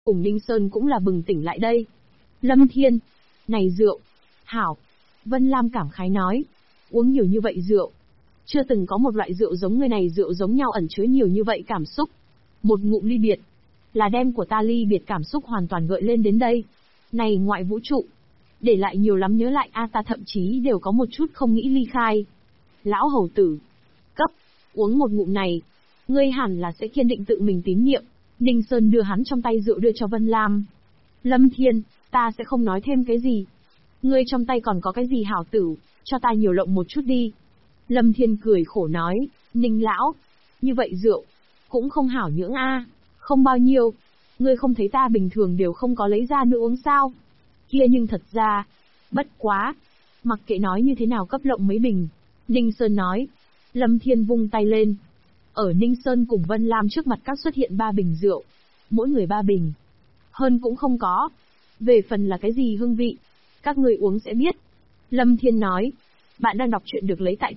cùng Ninh Sơn cũng là bừng tỉnh lại đây. Lâm Thiên, này rượu, hảo. Vân Lam cảm khái nói, uống nhiều như vậy rượu. Chưa từng có một loại rượu giống người này, rượu giống nhau ẩn chứa nhiều như vậy cảm xúc. Một ngụm ly biệt, là đem của ta ly biệt cảm xúc hoàn toàn gợi lên đến đây. Này ngoại vũ trụ, để lại nhiều lắm nhớ lại ta thậm chí đều có một chút không nghĩ ly khai. Lão hầu tử, cấp, uống một ngụm này, ngươi hẳn là sẽ kiên định tự mình tín nhiệm. Ninh Sơn đưa hắn trong tay rượu đưa cho Vân Lam. Lâm Thiên, ta sẽ không nói thêm cái gì. Ngươi trong tay còn có cái gì hảo tử, cho ta nhiều lộng một chút đi. Lâm Thiên cười khổ nói, Ninh lão, như vậy rượu, cũng không hảo nhưỡng không bao nhiêu. Ngươi không thấy ta bình thường đều không có lấy ra nữa uống sao? Kia nhưng thật ra, bất quá. Mặc kệ nói như thế nào cấp lộng mấy bình. Ninh Sơn nói. Lâm Thiên vung tay lên. Ở Ninh Sơn cùng Vân Lam trước mặt các xuất hiện 3 bình rượu. Mỗi người 3 bình. Hơn cũng không có. Về phần là cái gì hương vị, các người uống sẽ biết. Lâm Thiên nói. Bạn đang đọc truyện được lấy tại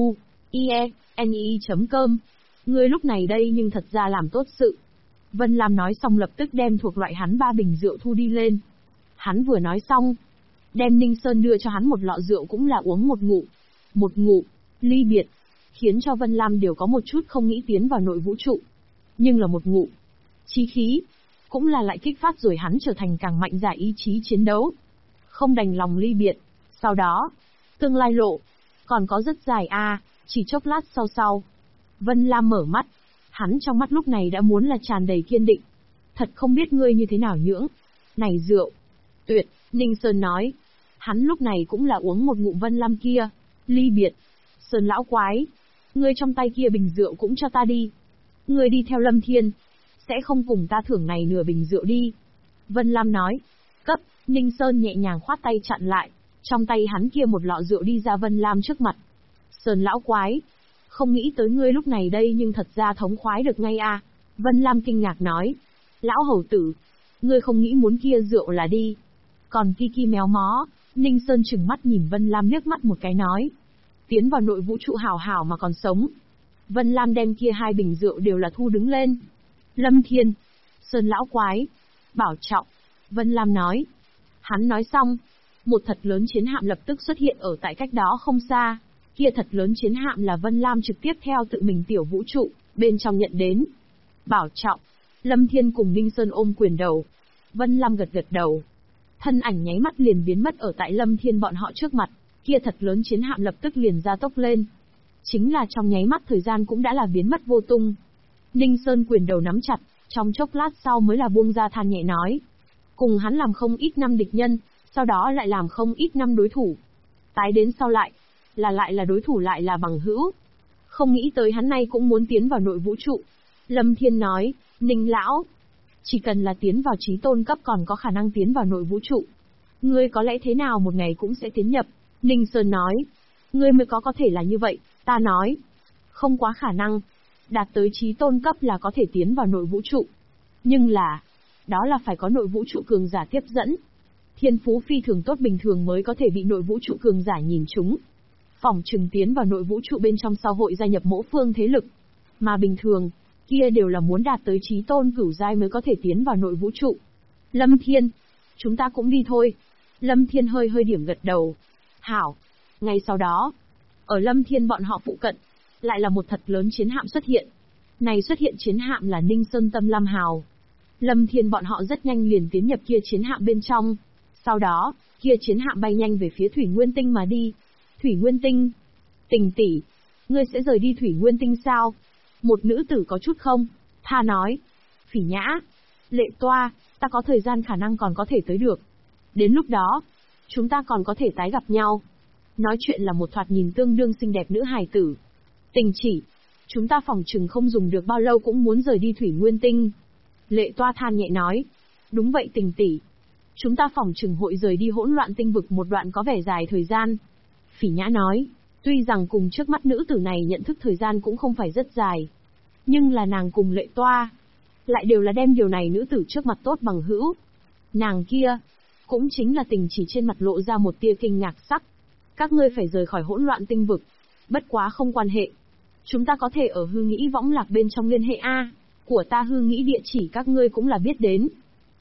tzu.ie.ne.com. Ngươi lúc này đây nhưng thật ra làm tốt sự. Vân Lam nói xong lập tức đem thuộc loại hắn 3 bình rượu thu đi lên. Hắn vừa nói xong, đem Ninh Sơn đưa cho hắn một lọ rượu cũng là uống một ngụm. Một ngụm, ly biệt, khiến cho Vân Lam đều có một chút không nghĩ tiến vào nội vũ trụ. Nhưng là một ngụm, chí khí, cũng là lại kích phát rồi hắn trở thành càng mạnh giả ý chí chiến đấu. Không đành lòng ly biệt, sau đó, tương lai lộ, còn có rất dài chỉ chốc lát sau. Vân Lam mở mắt, hắn trong mắt lúc này đã muốn là tràn đầy kiên định. Thật không biết ngươi như thế nào nhưỡng. Này rượu, tuyệt, Ninh Sơn nói. Hắn lúc này cũng là uống một ngụm Vân Lam kia, ly biệt. Sơn lão quái, ngươi trong tay kia bình rượu cũng cho ta đi. Ngươi đi theo Lâm Thiên, sẽ không cùng ta thưởng này nửa bình rượu đi. Vân Lam nói, cấp, Ninh Sơn nhẹ nhàng khoát tay chặn lại, trong tay hắn kia một lọ rượu đi ra Vân Lam trước mặt. Sơn lão quái, không nghĩ tới ngươi lúc này đây nhưng thật ra thống khoái được ngay Vân Lam kinh ngạc nói, lão hầu tử, ngươi không nghĩ muốn kia rượu là đi. Còn Kiki méo mó, Ninh Sơn chừng mắt nhìn Vân Lam liếc mắt một cái nói, tiến vào nội vũ trụ hảo hảo mà còn sống. Vân Lam đem kia 2 bình rượu đều là thu đứng lên. Lâm Thiên, Sơn lão quái, bảo trọng, Vân Lam nói. Hắn nói xong, một thật lớn chiến hạm lập tức xuất hiện ở tại cách đó không xa. Kia thật lớn chiến hạm là Vân Lam trực tiếp theo tự mình tiểu vũ trụ, bên trong nhận đến. Bảo trọng, Lâm Thiên cùng Ninh Sơn ôm quyền đầu. Vân Lam gật gật đầu. Thân ảnh nháy mắt liền biến mất ở tại Lâm Thiên bọn họ trước mặt, kia thật lớn chiến hạm lập tức liền ra tốc lên. Chính là trong nháy mắt thời gian cũng đã là biến mất vô tung. Ninh Sơn quyền đầu nắm chặt, trong chốc lát sau mới là buông ra than nhẹ nói. Cùng hắn làm không ít năm địch nhân, sau đó lại làm không ít năm đối thủ. Tái đến sau lại là đối thủ lại là bằng hữu. Không nghĩ tới hắn nay cũng muốn tiến vào nội vũ trụ. Lâm Thiên nói, Ninh lão, chỉ cần là tiến vào chí tôn cấp còn có khả năng tiến vào nội vũ trụ. Ngươi có lẽ thế nào một ngày cũng sẽ tiến nhập. Ninh Sơn nói, ngươi mới có thể là như vậy, ta nói. Không quá khả năng. Đạt tới chí tôn cấp là có thể tiến vào nội vũ trụ. Nhưng là, đó là phải có nội vũ trụ cường giả tiếp dẫn. Thiên phú phi thường tốt bình thường mới có thể bị nội vũ trụ cường giả nhìn trúng. Phỏng chừng tiến vào nội vũ trụ bên trong sau hội gia nhập mỗi phương thế lực. Mà bình thường, kia đều là muốn đạt tới chí tôn cửu giai mới có thể tiến vào nội vũ trụ. Lâm Thiên, chúng ta cũng đi thôi. Lâm Thiên hơi điểm gật đầu. Hảo. Ngay sau đó, ở Lâm Thiên bọn họ phụ cận, lại là một thật lớn chiến hạm xuất hiện. Này xuất hiện chiến hạm là Ninh Sơn Tâm Lam Hào. Lâm Thiên bọn họ rất nhanh liền tiến nhập kia chiến hạm bên trong. Sau đó, kia chiến hạm bay nhanh về phía Thủy Nguyên Tinh mà đi. Thủy Nguyên Tinh. Tình tỷ, ngươi sẽ rời đi Thủy Nguyên Tinh sao? Một nữ tử có chút không? Tha nói. Phỉ Nhã, Lệ Toa, ta có thời gian khả năng còn có thể tới được. Đến lúc đó, chúng ta còn có thể tái gặp nhau. Nói chuyện là một thoạt nhìn tương đương xinh đẹp nữ hài tử. Tình chỉ, chúng ta phòng chừng không dùng được bao lâu cũng muốn rời đi Thủy Nguyên Tinh. Lệ Toa than nhẹ nói. Đúng vậy tình tỷ. Chúng ta phòng chừng hội rời đi hỗn loạn tinh vực một đoạn có vẻ dài thời gian. Phỉ Nhã nói. Tuy rằng cùng trước mắt nữ tử này nhận thức thời gian cũng không phải rất dài. Nhưng là nàng cùng Lệ Toa lại đều là đem điều này nữ tử trước mặt tốt bằng hữu. Nàng kia cũng chính là tình chỉ trên mặt lộ ra một tia kinh ngạc sắc. Các ngươi phải rời khỏi hỗn loạn tinh vực. Bất quá không quan hệ. Chúng ta có thể ở hư nghĩ võng lạc bên trong liên hệ của ta hư nghĩ địa chỉ các ngươi cũng là biết đến.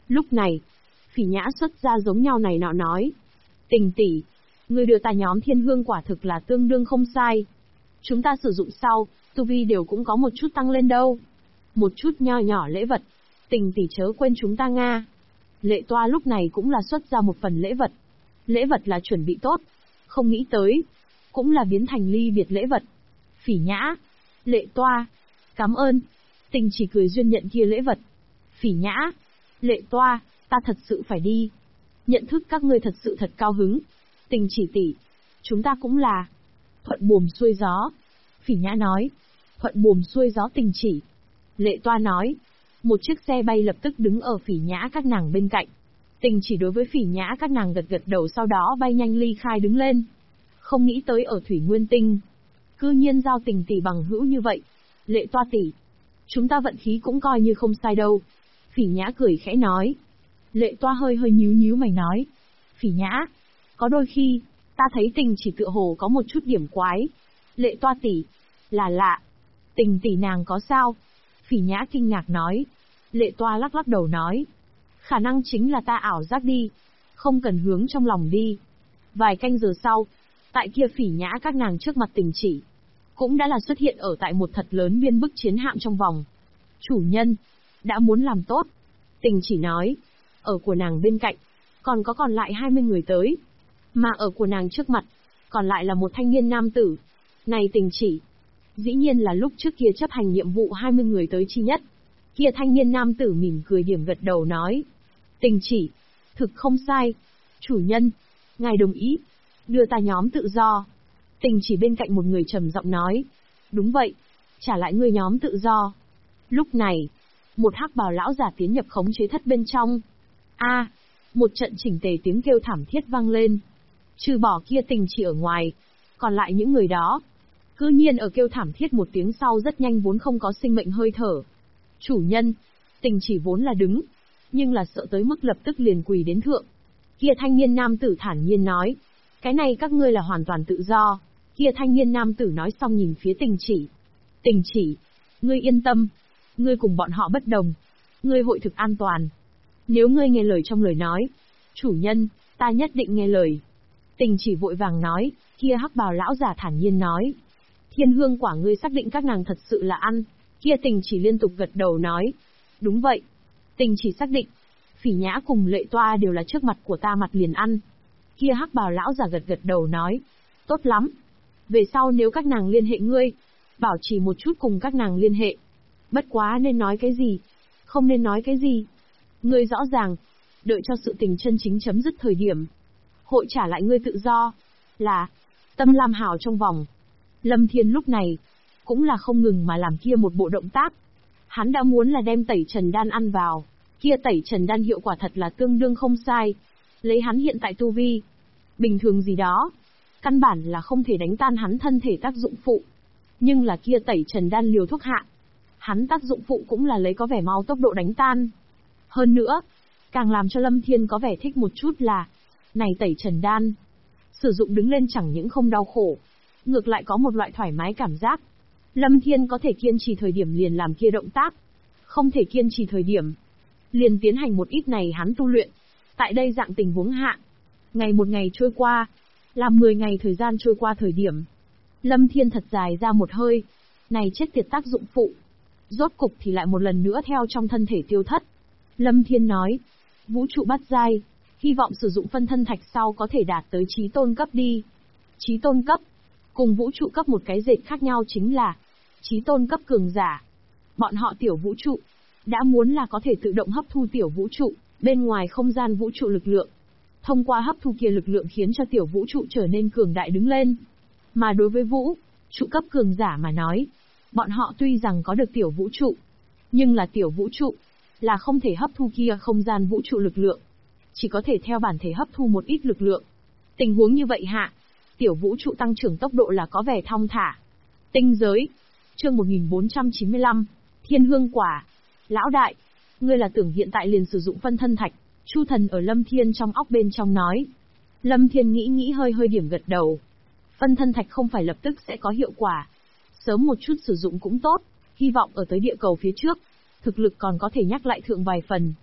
Lúc này, Phỉ Nhã xuất ra giống nhau này nọ nói. Tình tỷ, ngươi đưa ta nhóm thiên hương quả thực là tương đương không sai. Chúng ta sử dụng sau, tu vi đều cũng có một chút tăng lên đâu. Một chút nho nhỏ lễ vật, tình tỷ chớ quên chúng ta nga. Lệ Toa lúc này cũng là xuất ra một phần lễ vật. Lễ vật là chuẩn bị tốt, không nghĩ tới, cũng là biến thành ly biệt lễ vật. Phỉ Nhã, Lệ Toa, cảm ơn. Tình chỉ cười duyên nhận kia lễ vật. Phỉ Nhã, Lệ Toa, ta thật sự phải đi. Nhận thức các ngươi thật sự thật cao hứng. Tình chỉ tỷ, chúng ta cũng là. Thuận buồm xuôi gió. Phỉ Nhã nói. Thuận buồm xuôi gió tình chỉ. Lệ Toa nói. Một chiếc xe bay lập tức đứng ở Phỉ Nhã các nàng bên cạnh. Tình chỉ đối với Phỉ Nhã các nàng gật gật đầu, sau đó bay nhanh ly khai đứng lên. Không nghĩ tới ở Thủy Nguyên Tinh, cư nhiên giao tình tỷ bằng hữu như vậy. Lệ Toa tỷ, chúng ta vận khí cũng coi như không sai đâu. Phỉ Nhã cười khẽ nói. Lệ Toa hơi hơi nhíu nhíu mày nói. Phỉ Nhã, có đôi khi, ta thấy tình chỉ tựa hồ có một chút điểm quái. Lệ Toa tỷ, là lạ. Tình tỷ nàng có sao? Phỉ Nhã kinh ngạc nói. Lệ Toa lắc lắc đầu nói. Khả năng chính là ta ảo giác đi. Không cần hướng trong lòng đi. Vài canh giờ sau, tại kia Phỉ Nhã các nàng trước mặt tình chỉ, cũng đã là xuất hiện ở tại một thật lớn viên bức chiến hạm trong vòng. Chủ nhân, đã muốn làm tốt. Tình chỉ nói. Ở của nàng bên cạnh, còn lại 20 người tới. Mà ở của nàng trước mặt, còn lại là một thanh niên nam tử. Này tình chỉ, dĩ nhiên là lúc trước kia chấp hành nhiệm vụ 20 người tới chi nhất. Kia thanh niên nam tử mỉm cười điểm gật đầu nói. Tình chỉ, thực không sai. Chủ nhân, ngài đồng ý, đưa ta nhóm tự do. Tình chỉ bên cạnh một người trầm giọng nói. Đúng vậy, trả lại ngươi nhóm tự do. Lúc này, một hắc bào lão giả tiến nhập khống chế thất bên trong. Một trận chỉnh tề tiếng kêu thảm thiết vang lên. Trừ bỏ kia tình chỉ ở ngoài, còn lại những người đó, cư nhiên ở kêu thảm thiết một tiếng sau rất nhanh vốn không có sinh mệnh hơi thở. Chủ nhân, tình chỉ vốn là đứng, nhưng là sợ tới mức lập tức liền quỳ đến thượng. Kia thanh niên nam tử thản nhiên nói. Cái này các ngươi là hoàn toàn tự do. Kia thanh niên nam tử nói xong nhìn phía tình chỉ. Tình chỉ, ngươi yên tâm, ngươi cùng bọn họ bất đồng. Ngươi hội thực an toàn. Nếu ngươi nghe lời trong lời nói, chủ nhân, ta nhất định nghe lời. Tình chỉ vội vàng nói. Kia hắc bào lão giả thản nhiên nói. Thiên hương quả ngươi xác định các nàng thật sự là ăn. Kia tình chỉ liên tục gật đầu nói. Đúng vậy. Tình chỉ xác định. Phỉ Nhã cùng Lệ Toa đều là trước mặt của ta mặt liền ăn. Kia hắc bào lão giả gật gật đầu nói. Tốt lắm. Về sau nếu các nàng liên hệ ngươi, bảo trì một chút cùng các nàng liên hệ. Bất quá nên nói cái gì, không nên nói cái gì. Ngươi rõ ràng, đợi cho sự tình chân chính chấm dứt thời điểm, hội trả lại ngươi tự do. Là, Tâm Lam Hào trong vòng. Lâm Thiên lúc này, cũng là không ngừng mà làm kia một bộ động tác. Hắn đã muốn là đem tẩy trần đan ăn vào. Kia tẩy trần đan hiệu quả thật là tương đương không sai. Lấy hắn hiện tại tu vi, bình thường gì đó, căn bản là không thể đánh tan hắn thân thể tác dụng phụ. Nhưng là kia tẩy trần đan liều thuốc hạ, hắn tác dụng phụ cũng là lấy có vẻ mau tốc độ đánh tan. Hơn nữa, càng làm cho Lâm Thiên có vẻ thích một chút là, này tẩy trần đan, sử dụng đứng lên chẳng những không đau khổ, ngược lại có một loại thoải mái cảm giác. Lâm Thiên có thể kiên trì thời điểm liền làm kia động tác, không thể kiên trì thời điểm, liền tiến hành một ít này hắn tu luyện. Tại đây dạng tình huống hạ, ngày một ngày trôi qua, làm 10 ngày thời gian trôi qua thời điểm, Lâm Thiên thật dài ra một hơi, này chết tiệt tác dụng phụ. Rốt cục thì lại một lần nữa theo trong thân thể tiêu thất. Lâm Thiên nói, vũ trụ bát giai, hy vọng sử dụng phân thân thạch sau có thể đạt tới chí tôn cấp đi. Chí tôn cấp, cùng vũ trụ cấp một cái dệt khác nhau chính là, chí tôn cấp cường giả. Bọn họ tiểu vũ trụ, đã muốn là có thể tự động hấp thu tiểu vũ trụ, bên ngoài không gian vũ trụ lực lượng. Thông qua hấp thu kia lực lượng khiến cho tiểu vũ trụ trở nên cường đại đứng lên. Mà đối với vũ trụ cấp cường giả mà nói, bọn họ tuy rằng có được tiểu vũ trụ, nhưng là tiểu vũ trụ, là không thể hấp thu kia không gian vũ trụ lực lượng. Chỉ có thể theo bản thể hấp thu một ít lực lượng. Tình huống như vậy hạ, tiểu vũ trụ tăng trưởng tốc độ là có vẻ thong thả. Tinh giới, chương 1495, Thiên Hương Quả. Lão đại, ngươi là tưởng hiện tại liền sử dụng phân thân thạch? Chu Thần ở Lâm Thiên trong óc bên trong nói. Lâm Thiên nghĩ hơi hơi điểm gật đầu. Phân thân thạch không phải lập tức sẽ có hiệu quả. Sớm một chút sử dụng cũng tốt, hy vọng ở tới địa cầu phía trước, thực lực còn có thể nhắc lại thượng vài phần.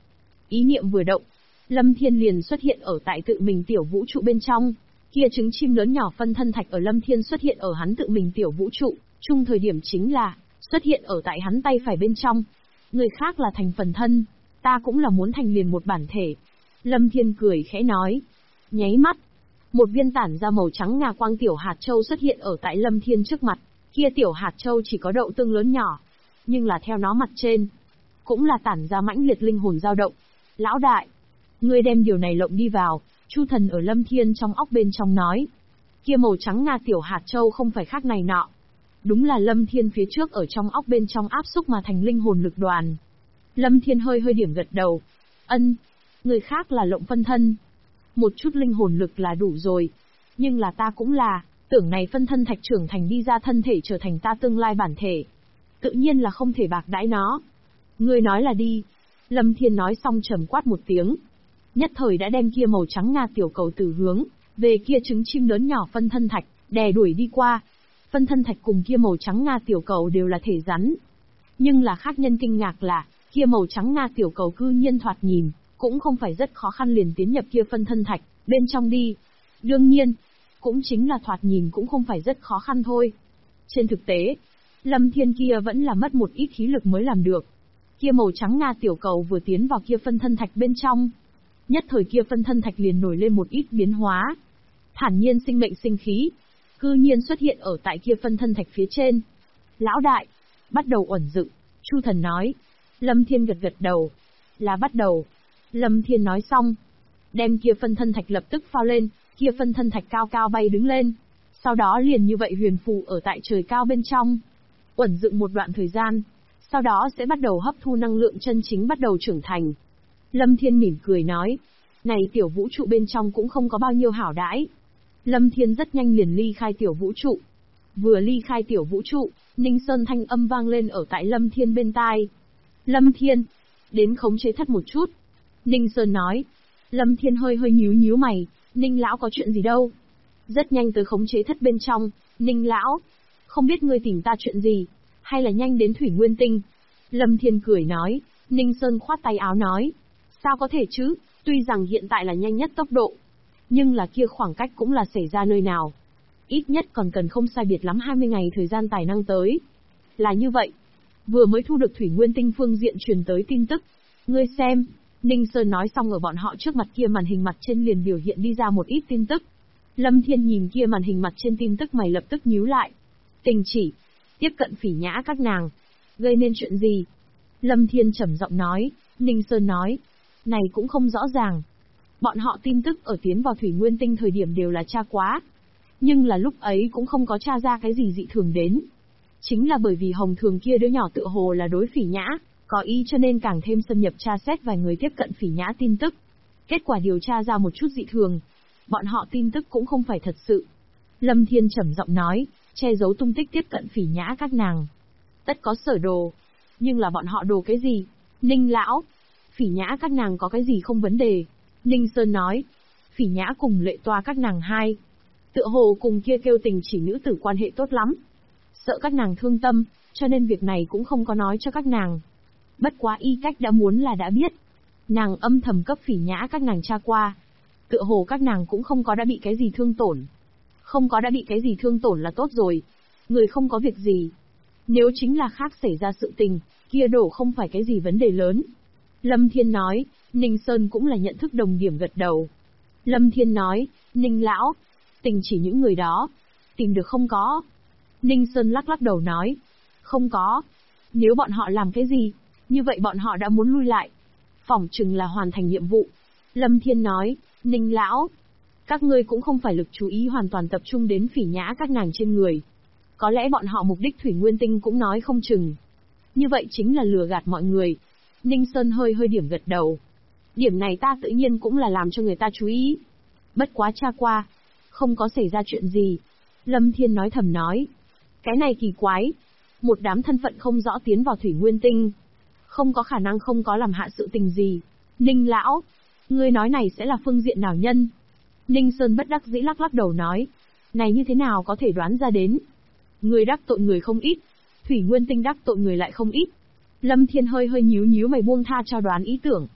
Ý niệm vừa động, Lâm Thiên liền xuất hiện ở tại tự mình tiểu vũ trụ bên trong. Kia trứng chim lớn nhỏ phân thân thạch ở Lâm Thiên xuất hiện ở hắn tự mình tiểu vũ trụ, chung thời điểm chính là xuất hiện ở tại hắn tay phải bên trong. Người khác là thành phần thân, ta cũng là muốn thành liền một bản thể. Lâm Thiên cười khẽ nói. Nháy mắt, một viên tản ra màu trắng ngà quang tiểu hạt châu xuất hiện ở tại Lâm Thiên trước mặt. Kia tiểu hạt châu chỉ có đậu tương lớn nhỏ, nhưng là theo nó mặt trên, cũng là tản ra mãnh liệt linh hồn dao động. Lão đại, ngươi đem điều này lộng đi vào. Chu Thần ở Lâm Thiên trong óc bên trong nói. Kia màu trắng ngà tiểu hạt châu không phải khác này nọ. Đúng là Lâm Thiên phía trước ở trong óc bên trong áp xúc mà thành linh hồn lực đoàn. Lâm Thiên hơi điểm gật đầu. Ân, người khác là lộng phân thân. Một chút linh hồn lực là đủ rồi. Nhưng là ta cũng là, tưởng này phân thân thạch trưởng thành đi ra thân thể trở thành ta tương lai bản thể. Tự nhiên là không thể bạc đãi nó. Ngươi nói là đi. Lâm Thiên nói xong trầm quát một tiếng. Nhất thời đã đem kia màu trắng ngà tiểu cầu tử hướng về kia trứng chim lớn nhỏ phân thân thạch, đè đuổi đi qua. Phân thân thạch cùng kia màu trắng ngà tiểu cầu đều là thể rắn. Nhưng là khác nhân kinh ngạc là, kia màu trắng ngà tiểu cầu cư nhiên thoạt nhìn, cũng không phải rất khó khăn liền tiến nhập kia phân thân thạch, bên trong đi. Đương nhiên, cũng chính là thoạt nhìn cũng không phải rất khó khăn thôi. Trên thực tế, Lâm Thiên kia vẫn là mất một ít khí lực mới làm được. Kia màu trắng ngà tiểu cầu vừa tiến vào kia phân thân thạch bên trong. Nhất thời kia phân thân thạch liền nổi lên một ít biến hóa. Thản nhiên sinh mệnh sinh khí, cư nhiên xuất hiện ở tại kia phân thân thạch phía trên. Lão đại, bắt đầu uẩn dựng, Chu Thần nói. Lâm Thiên gật đầu. Là bắt đầu. Lâm Thiên nói xong, đem kia phân thân thạch lập tức phao lên, kia phân thân thạch cao cao bay đứng lên. Sau đó liền như vậy huyền phù ở tại trời cao bên trong. Uẩn dựng một đoạn thời gian, sau đó sẽ bắt đầu hấp thu năng lượng chân chính bắt đầu trưởng thành. Lâm Thiên mỉm cười nói, này tiểu vũ trụ bên trong cũng không có bao nhiêu hảo đãi. Lâm Thiên rất nhanh liền ly khai tiểu vũ trụ. Vừa ly khai tiểu vũ trụ, Ninh Sơn thanh âm vang lên ở tại Lâm Thiên bên tai. Lâm Thiên, đến khống chế thất một chút. Ninh Sơn nói. Lâm Thiên hơi nhíu mày, Ninh lão có chuyện gì đâu? Rất nhanh tới khống chế thất bên trong, Ninh lão, không biết ngươi tìm ta chuyện gì, hay là nhanh đến Thủy Nguyên Tinh? Lâm Thiên cười nói. Ninh Sơn khoát tay áo nói. Sao có thể chứ, tuy rằng hiện tại là nhanh nhất tốc độ, nhưng là kia khoảng cách cũng là xảy ra nơi nào. Ít nhất còn cần không sai biệt lắm 20 ngày thời gian tài năng tới. Là như vậy. Vừa mới thu được Thủy Nguyên Tinh phương diện truyền tới tin tức. Ngươi xem, Ninh Sơn nói xong ở bọn họ trước mặt kia màn hình mặt trên liền biểu hiện đi ra một ít tin tức. Lâm Thiên nhìn kia màn hình mặt trên tin tức mày lập tức nhíu lại. Tình chỉ, tiếp cận Phỉ Nhã các nàng. Gây nên chuyện gì? Lâm Thiên trầm giọng nói. Ninh Sơn nói. Này cũng không rõ ràng. Bọn họ tin tức ở tiến vào Thủy Nguyên Tinh thời điểm đều là tra quá. Nhưng là lúc ấy cũng không có tra ra cái gì dị thường đến. Chính là bởi vì Hồng Thường kia đứa nhỏ tựa hồ là đối Phỉ Nhã, có ý cho nên càng thêm xâm nhập tra xét vài người tiếp cận Phỉ Nhã tin tức. Kết quả điều tra ra một chút dị thường. Bọn họ tin tức cũng không phải thật sự. Lâm Thiên trầm giọng nói, che giấu tung tích tiếp cận Phỉ Nhã các nàng. Tất có sở đồ. Nhưng là bọn họ đồ cái gì? Ninh lão, Phỉ Nhã các nàng có cái gì không vấn đề? Ninh Sơn nói, Phỉ Nhã cùng Lệ Toa các nàng hai, tựa hồ cùng kia kêu tình chỉ nữ tử quan hệ tốt lắm. Sợ các nàng thương tâm, cho nên việc này cũng không có nói cho các nàng. Bất quá y cách đã muốn là đã biết. Nàng âm thầm cấp Phỉ Nhã các nàng tra qua. Tựa hồ các nàng cũng không có đã bị cái gì thương tổn. Không có đã bị cái gì thương tổn là tốt rồi. Người không có việc gì. Nếu chính là khác xảy ra sự tình, kia đổ không phải cái gì vấn đề lớn. Lâm Thiên nói. Ninh Sơn cũng là nhận thức đồng điểm gật đầu. Lâm Thiên nói, Ninh lão, tình chỉ những người đó, tìm được không có? Ninh Sơn lắc đầu nói, không có. Nếu bọn họ làm cái gì, như vậy bọn họ đã muốn lui lại. Phỏng chừng là hoàn thành nhiệm vụ. Lâm Thiên nói, Ninh lão, các ngươi cũng không phải lực chú ý hoàn toàn tập trung đến Phỉ Nhã các nàng trên người. Có lẽ bọn họ mục đích Thủy Nguyên Tinh cũng nói không chừng. Như vậy chính là lừa gạt mọi người. Ninh Sơn hơi điểm gật đầu. Điểm này ta tự nhiên cũng là làm cho người ta chú ý. Bất quá tra qua, không có xảy ra chuyện gì. Lâm Thiên nói thầm nói. Cái này kỳ quái. Một đám thân phận không rõ tiến vào Thủy Nguyên Tinh. Không có khả năng không có làm hạ sự tình gì. Ninh lão, ngươi nói này sẽ là phương diện nào nhân? Ninh Sơn bất đắc dĩ lắc đầu nói. Này như thế nào có thể đoán ra đến? Người đắc tội người không ít. Thủy Nguyên Tinh đắc tội người lại không ít. Lâm Thiên hơi nhíu mày buông tha cho đoán ý tưởng.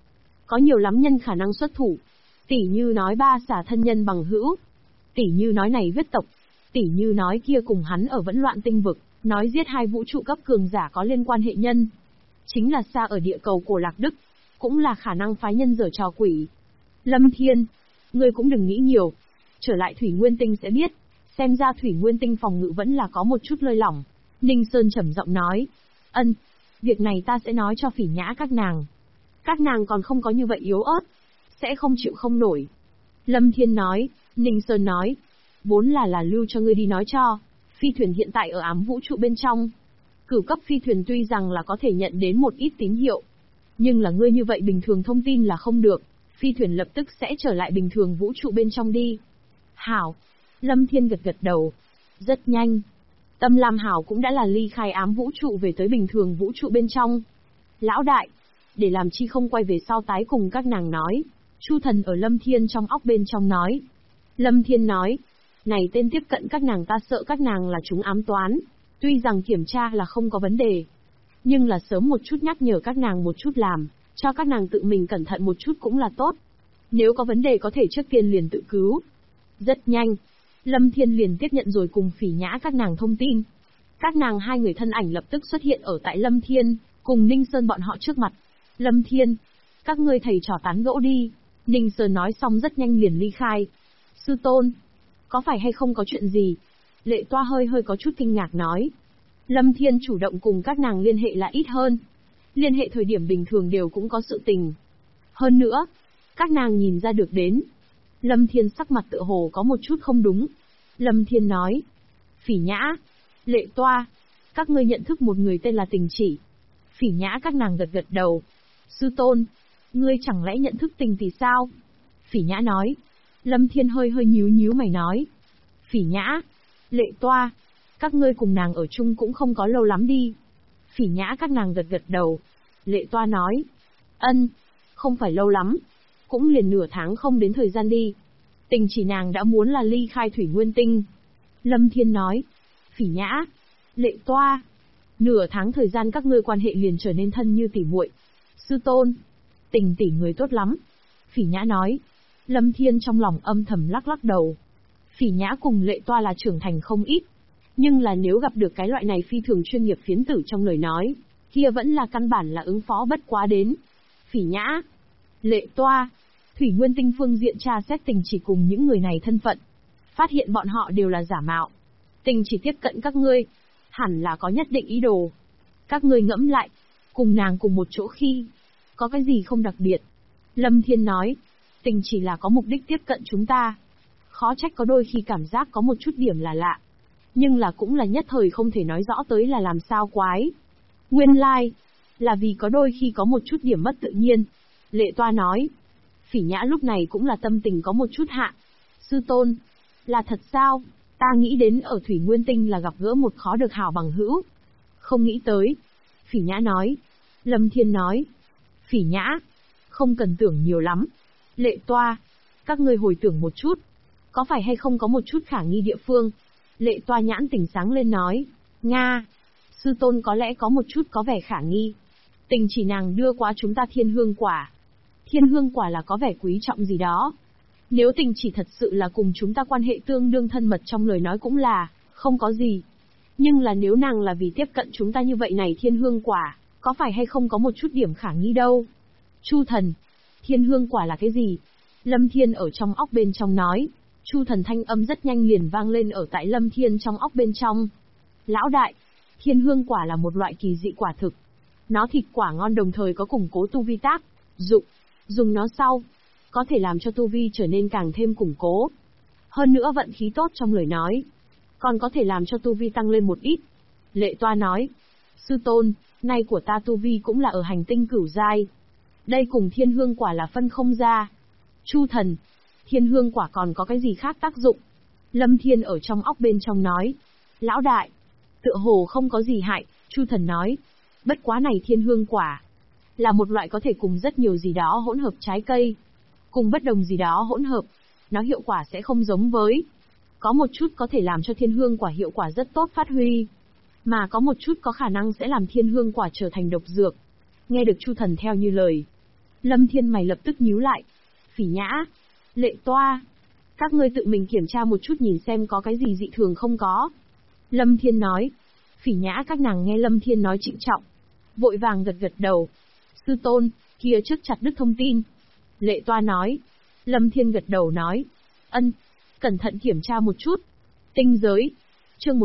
Có nhiều lắm nhân khả năng xuất thủ. Tỷ như nói ba xả thân nhân bằng hữu. Tỷ như nói này huyết tộc. Tỷ như nói kia cùng hắn ở vẫn loạn tinh vực, nói giết hai vũ trụ cấp cường giả có liên quan hệ nhân. Chính là xa ở địa cầu của Lạc Đức, cũng là khả năng phái nhân giở trò quỷ. Lâm Thiên, ngươi cũng đừng nghĩ nhiều. Trở lại Thủy Nguyên Tinh sẽ biết, xem ra Thủy Nguyên Tinh phòng ngự vẫn là có một chút lơi lỏng. Ninh Sơn trầm giọng nói, ân, việc này ta sẽ nói cho Phỉ Nhã các nàng. Các nàng còn không có như vậy yếu ớt, sẽ không chịu không nổi. Lâm Thiên nói, Ninh Sơn nói, vốn là lưu cho ngươi đi nói cho, phi thuyền hiện tại ở ám vũ trụ bên trong. Cửu cấp phi thuyền tuy rằng là có thể nhận đến một ít tín hiệu, nhưng là ngươi như vậy bình thường thông tin là không được, phi thuyền lập tức sẽ trở lại bình thường vũ trụ bên trong đi. Hảo. Lâm Thiên gật gật đầu. Rất nhanh. Tâm Lam Hảo cũng đã là ly khai ám vũ trụ về tới bình thường vũ trụ bên trong. Lão đại, để làm chi không quay về sau tái cùng các nàng nói. Chu Thần ở Lâm Thiên trong óc bên trong nói. Lâm Thiên nói, này tên tiếp cận các nàng ta sợ các nàng là chúng ám toán. Tuy rằng kiểm tra là không có vấn đề, nhưng là sớm một chút nhắc nhở các nàng một chút làm, cho các nàng tự mình cẩn thận một chút cũng là tốt. Nếu có vấn đề có thể trước tiên liền tự cứu. Rất nhanh, Lâm Thiên liền tiếp nhận rồi cùng Phỉ Nhã các nàng thông tin. Các nàng hai người thân ảnh lập tức xuất hiện ở tại Lâm Thiên, cùng Ninh Sơn bọn họ trước mặt. Lâm Thiên, các ngươi thầy trò tán gẫu đi. Ninh Sơn nói xong rất nhanh liền ly khai. Sư tôn, có phải hay không có chuyện gì? Lệ Toa hơi có chút kinh ngạc nói. Lâm Thiên chủ động cùng các nàng liên hệ là ít hơn. Liên hệ thời điểm bình thường đều cũng có sự tình. Hơn nữa, các nàng nhìn ra được đến. Lâm Thiên sắc mặt tựa hồ có một chút không đúng. Lâm Thiên nói. Phỉ Nhã, Lệ Toa, các ngươi nhận thức một người tên là Tình Chỉ. Phỉ Nhã các nàng gật gật đầu. Sư tôn, ngươi chẳng lẽ nhận thức Tình Tỷ sao? Phỉ Nhã nói. Lâm Thiên hơi nhíu mày nói. Phỉ Nhã, Lệ Toa, các ngươi cùng nàng ở chung cũng không có lâu lắm đi. Phỉ Nhã các nàng gật gật đầu. Lệ Toa nói. Ân, không phải lâu lắm. Cũng liền nửa tháng không đến thời gian đi. Tình Chỉ nàng đã muốn là ly khai Thủy Nguyên Tinh. Lâm Thiên nói. Phỉ Nhã, Lệ Toa, nửa tháng thời gian các ngươi quan hệ liền trở nên thân như tỉ muội. Sư tôn, Tình tỷ người tốt lắm. Phỉ Nhã nói. Lâm Thiên trong lòng âm thầm lắc đầu. Phỉ Nhã cùng Lệ Toa là trưởng thành không ít. Nhưng là nếu gặp được cái loại này phi thường chuyên nghiệp phiến tử trong lời nói, kia vẫn là căn bản là ứng phó bất quá đến. Phỉ Nhã, Lệ Toa, Thủy Nguyên Tinh phương diện tra xét Tình Chỉ cùng những người này thân phận. Phát hiện bọn họ đều là giả mạo. Tình Chỉ tiếp cận các ngươi, hẳn là có nhất định ý đồ. Các ngươi ngẫm lại, cùng nàng cùng một chỗ khi, có cái gì không đặc biệt? Lâm Thiên nói, Tình Chỉ là có mục đích tiếp cận chúng ta. Khó trách có đôi khi cảm giác có một chút điểm là lạ. Nhưng là cũng là nhất thời không thể nói rõ tới là làm sao quái. Nguyên lai, là vì có đôi khi có một chút điểm mất tự nhiên. Lệ Toa nói. Phỉ Nhã lúc này cũng là tâm tình có một chút hạ. Sư tôn, là thật sao? Ta nghĩ đến ở Thủy Nguyên Tinh là gặp gỡ một khó được hảo bằng hữu. Không nghĩ tới. Phỉ Nhã nói. Lâm Thiên nói. Phỉ Nhã, không cần tưởng nhiều lắm. Lệ Toa, các ngươi hồi tưởng một chút. Có phải hay không có một chút khả nghi địa phương? Lệ Toa nhãn tỉnh sáng lên nói. Nga, sư tôn có lẽ có một chút có vẻ khả nghi. Tình Chỉ nàng đưa qua chúng ta thiên hương quả. Thiên hương quả là có vẻ quý trọng gì đó. Nếu Tình Chỉ thật sự là cùng chúng ta quan hệ tương đương thân mật trong lời nói cũng là, không có gì. Nhưng là nếu nàng là vì tiếp cận chúng ta như vậy này thiên hương quả, có phải hay không có một chút điểm khả nghi đâu? Chu Thần, thiên hương quả là cái gì? Lâm Thiên ở trong óc bên trong nói. Chu Thần thanh âm rất nhanh liền vang lên ở tại Lâm Thiên trong óc bên trong. Lão đại, thiên hương quả là một loại kỳ dị quả thực. Nó thịt quả ngon đồng thời có củng cố tu vi tác dụng. Dùng nó sau, có thể làm cho tu vi trở nên càng thêm củng cố. Hơn nữa vận khí tốt trong lời nói, còn có thể làm cho tu vi tăng lên một ít. Lệ Toa nói. Sư tôn, nay của ta tu vi cũng là ở hành tinh cửu giai. Đây cùng thiên hương quả là phân không ra. Chu Thần, thiên hương quả còn có cái gì khác tác dụng? Lâm Thiên ở trong óc bên trong nói. Lão đại, tựa hồ không có gì hại. Chu Thần nói. Bất quá này thiên hương quả là một loại có thể cùng rất nhiều gì đó hỗn hợp trái cây, cùng bất đồng gì đó hỗn hợp, nó hiệu quả sẽ không giống với. Có một chút có thể làm cho thiên hương quả hiệu quả rất tốt phát huy, mà có một chút có khả năng sẽ làm thiên hương quả trở thành độc dược. Nghe được Chu Thần theo như lời, Lâm Thiên mày lập tức nhíu lại. Phỉ Nhã, Lệ Toa, các ngươi tự mình kiểm tra một chút nhìn xem có cái gì dị thường không có. Lâm Thiên nói. Phỉ Nhã các nàng nghe Lâm Thiên nói trịnh trọng, vội vàng gật gật đầu. Sư tôn, kia trước chặt đứt thông tin. Lệ Toa nói. Lâm Thiên gật đầu nói. Ân, cẩn thận kiểm tra một chút. Tinh giới. Chương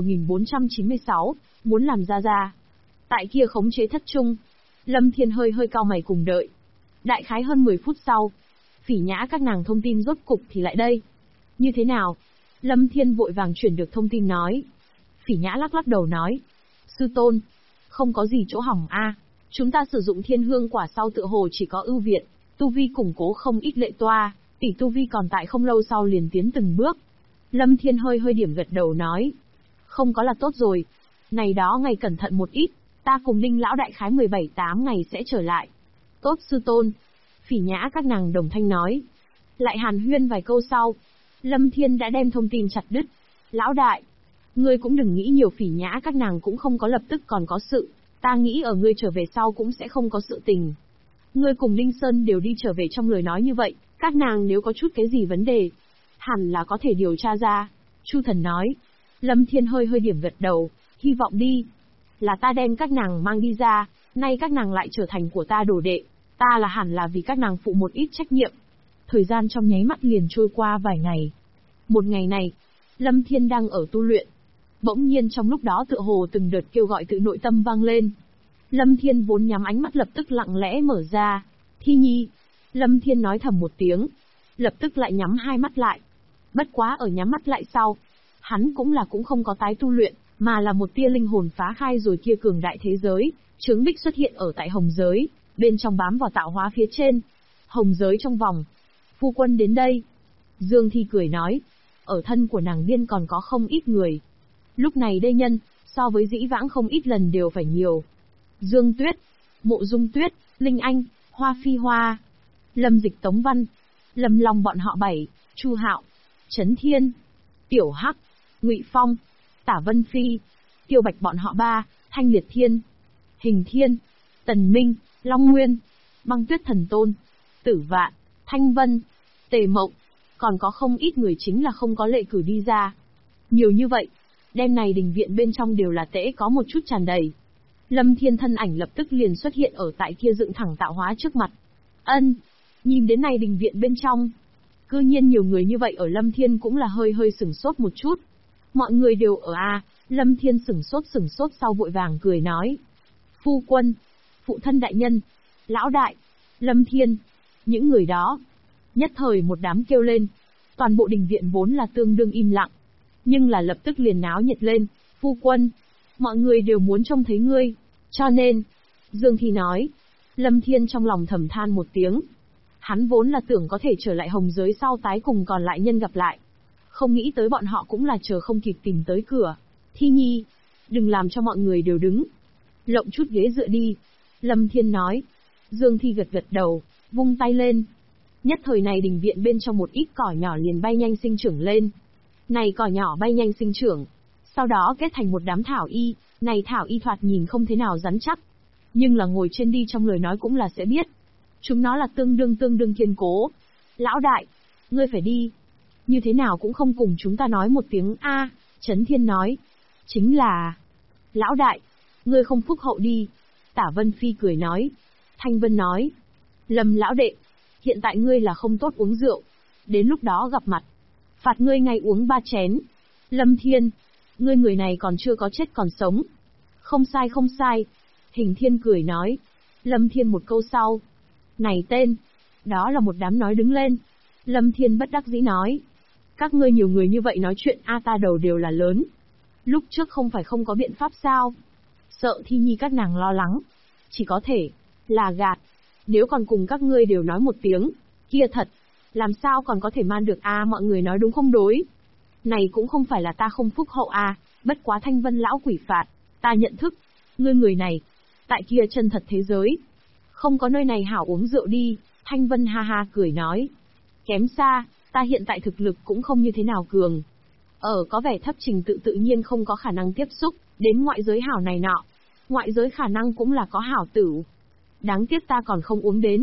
1496, muốn làm ra. Tại kia khống chế thất trung. Lâm Thiên hơi cau mày cùng đợi. Đại khái hơn 10 phút sau, Phỉ Nhã các nàng thông tin rốt cục thì lại đây. Như thế nào? Lâm Thiên vội vàng chuyển được thông tin nói. Phỉ Nhã lắc đầu nói. Sư tôn, không có gì chỗ hỏng a. Chúng ta sử dụng thiên hương quả sau tựa hồ chỉ có ưu việt, tu vi củng cố không ít. Lệ Toa, tỷ tu vi còn tại không lâu sau liền tiến từng bước. Lâm Thiên hơi điểm gật đầu nói. Không có là tốt rồi. Này đó ngày cẩn thận một ít, ta cùng Linh lão đại khái 17-8 ngày sẽ trở lại. Tốt sư tôn. Phỉ Nhã các nàng đồng thanh nói. Lại hàn huyên vài câu sau, Lâm Thiên đã đem thông tin chặt đứt. Lão đại, ngươi cũng đừng nghĩ nhiều. Phỉ Nhã các nàng cũng không có lập tức còn có sự. Ta nghĩ ở ngươi trở về sau cũng sẽ không có sự tình. Ngươi cùng Linh Sơn đều đi trở về, trong lời nói như vậy, các nàng nếu có chút cái gì vấn đề, hẳn là có thể điều tra ra. Chu Thần nói. Lâm Thiên hơi điểm gật đầu, hy vọng đi. Là ta đem các nàng mang đi ra, nay các nàng lại trở thành của ta đồ đệ. Ta là hẳn là vì các nàng phụ một ít trách nhiệm. Thời gian trong nháy mắt liền trôi qua vài ngày. Một ngày này, Lâm Thiên đang ở tu luyện. Bỗng nhiên trong lúc đó tựa hồ từng đợt kêu gọi tự nội tâm vang lên. Lâm Thiên vốn nhắm ánh mắt lập tức lặng lẽ mở ra. Thi Nhi. Lâm Thiên nói thầm một tiếng. Lập tức lại nhắm hai mắt lại. Bất quá ở nhắm mắt lại sau, hắn cũng không có tái tu luyện, mà là một tia linh hồn phá khai rồi kia cường đại thế giới. Trướng bích xuất hiện ở tại hồng giới, bên trong bám vào tạo hóa phía trên. Hồng giới trong vòng. Phu quân đến đây. Dương Thi cười nói. Ở thân của nàng biên còn có không ít người. Lúc này đây nhân, so với dĩ vãng không ít lần đều phải nhiều. Dương Tuyết, Mộ Dung Tuyết, Linh Anh, Hoa Phi Hoa, Lâm Dịch Tống Văn, Lâm Long bọn họ 7, Chu Hạo, Trấn Thiên, Tiểu Hắc, Ngụy Phong, Tả Vân Phi, Tiêu Bạch bọn họ 3, Thanh Liệt Thiên, Hình Thiên, Tần Minh, Long Nguyên, Băng Tuyết Thần Tôn, Tử Vạn, Thanh Vân, Tề Mộng, còn có không ít người chính là không có lệ cử đi ra. Nhiều như vậy, đêm này đình viện bên trong đều là tễ có một chút tràn đầy. Lâm Thiên thân ảnh lập tức liền xuất hiện ở tại kia dựng thẳng tạo hóa trước mặt. Ân, nhìn đến này đình viện bên trong, cư nhiên nhiều người như vậy ở Lâm Thiên cũng là hơi sửng sốt một chút. Mọi người đều ở Lâm Thiên sửng sốt sau vội vàng cười nói. Phu quân, phụ thân đại nhân, lão đại, Lâm Thiên, những người đó. Nhất thời một đám kêu lên, toàn bộ đình viện vốn là tương đương im lặng. Nhưng là lập tức liền náo nhiệt lên, phu quân, mọi người đều muốn trông thấy ngươi, cho nên, Dương Thi nói. Lâm Thiên trong lòng thầm than một tiếng. Hắn vốn là tưởng có thể trở lại hồng giới sau tái cùng còn lại nhân gặp lại. Không nghĩ tới bọn họ cũng là chờ không kịp tìm tới cửa. Thi Nhi, đừng làm cho mọi người đều đứng. Lộng chút ghế dựa đi. Lâm Thiên nói. Dương Thi gật đầu, vung tay lên. Nhất thời này đình viện bên trong một ít cỏ nhỏ liền bay nhanh sinh trưởng lên. Này cỏ nhỏ bay nhanh sinh trưởng, sau đó kết thành một đám thảo y. Này thảo y thoạt nhìn không thế nào rắn chắc, nhưng là ngồi trên đi trong lời nói cũng là sẽ biết. Chúng nó là tương đương kiên cố. Lão đại, ngươi phải đi. Như thế nào cũng không cùng chúng ta nói một tiếng a. Trấn Thiên nói. Chính là... Lão đại, ngươi không phúc hậu đi. Tả Vân Phi cười nói. Thanh Vân nói. Lâm lão đệ, hiện tại ngươi là không tốt uống rượu. Đến lúc đó gặp mặt, phạt ngươi ngay uống 3 chén. Lâm Thiên, ngươi người này còn chưa có chết còn sống. Không sai. Hình Thiên cười nói. Lâm Thiên một câu sau. Này tên. Đó là một đám nói đứng lên. Lâm Thiên bất đắc dĩ nói. Các ngươi nhiều người như vậy nói chuyện ta đầu đều là lớn. Lúc trước không phải không có biện pháp sao? Sợ Thi Nhi các nàng lo lắng. Chỉ có thể là gạt. Nếu còn cùng các ngươi đều nói một tiếng, kia thật, làm sao còn có thể man được mọi người nói đúng không đối? Này cũng không phải là ta không phúc hậu bất quá Thanh Vân lão quỷ phạt, ta nhận thức, ngươi người này, tại kia chân thật thế giới, không có nơi này hảo uống rượu đi. Thanh Vân ha ha cười nói. Kém xa, ta hiện tại thực lực cũng không như thế nào cường. Có vẻ thấp trình tự nhiên không có khả năng tiếp xúc đến ngoại giới hảo này nọ. Ngoại giới khả năng cũng là có hảo tử. Đáng tiếc ta còn không uống đến.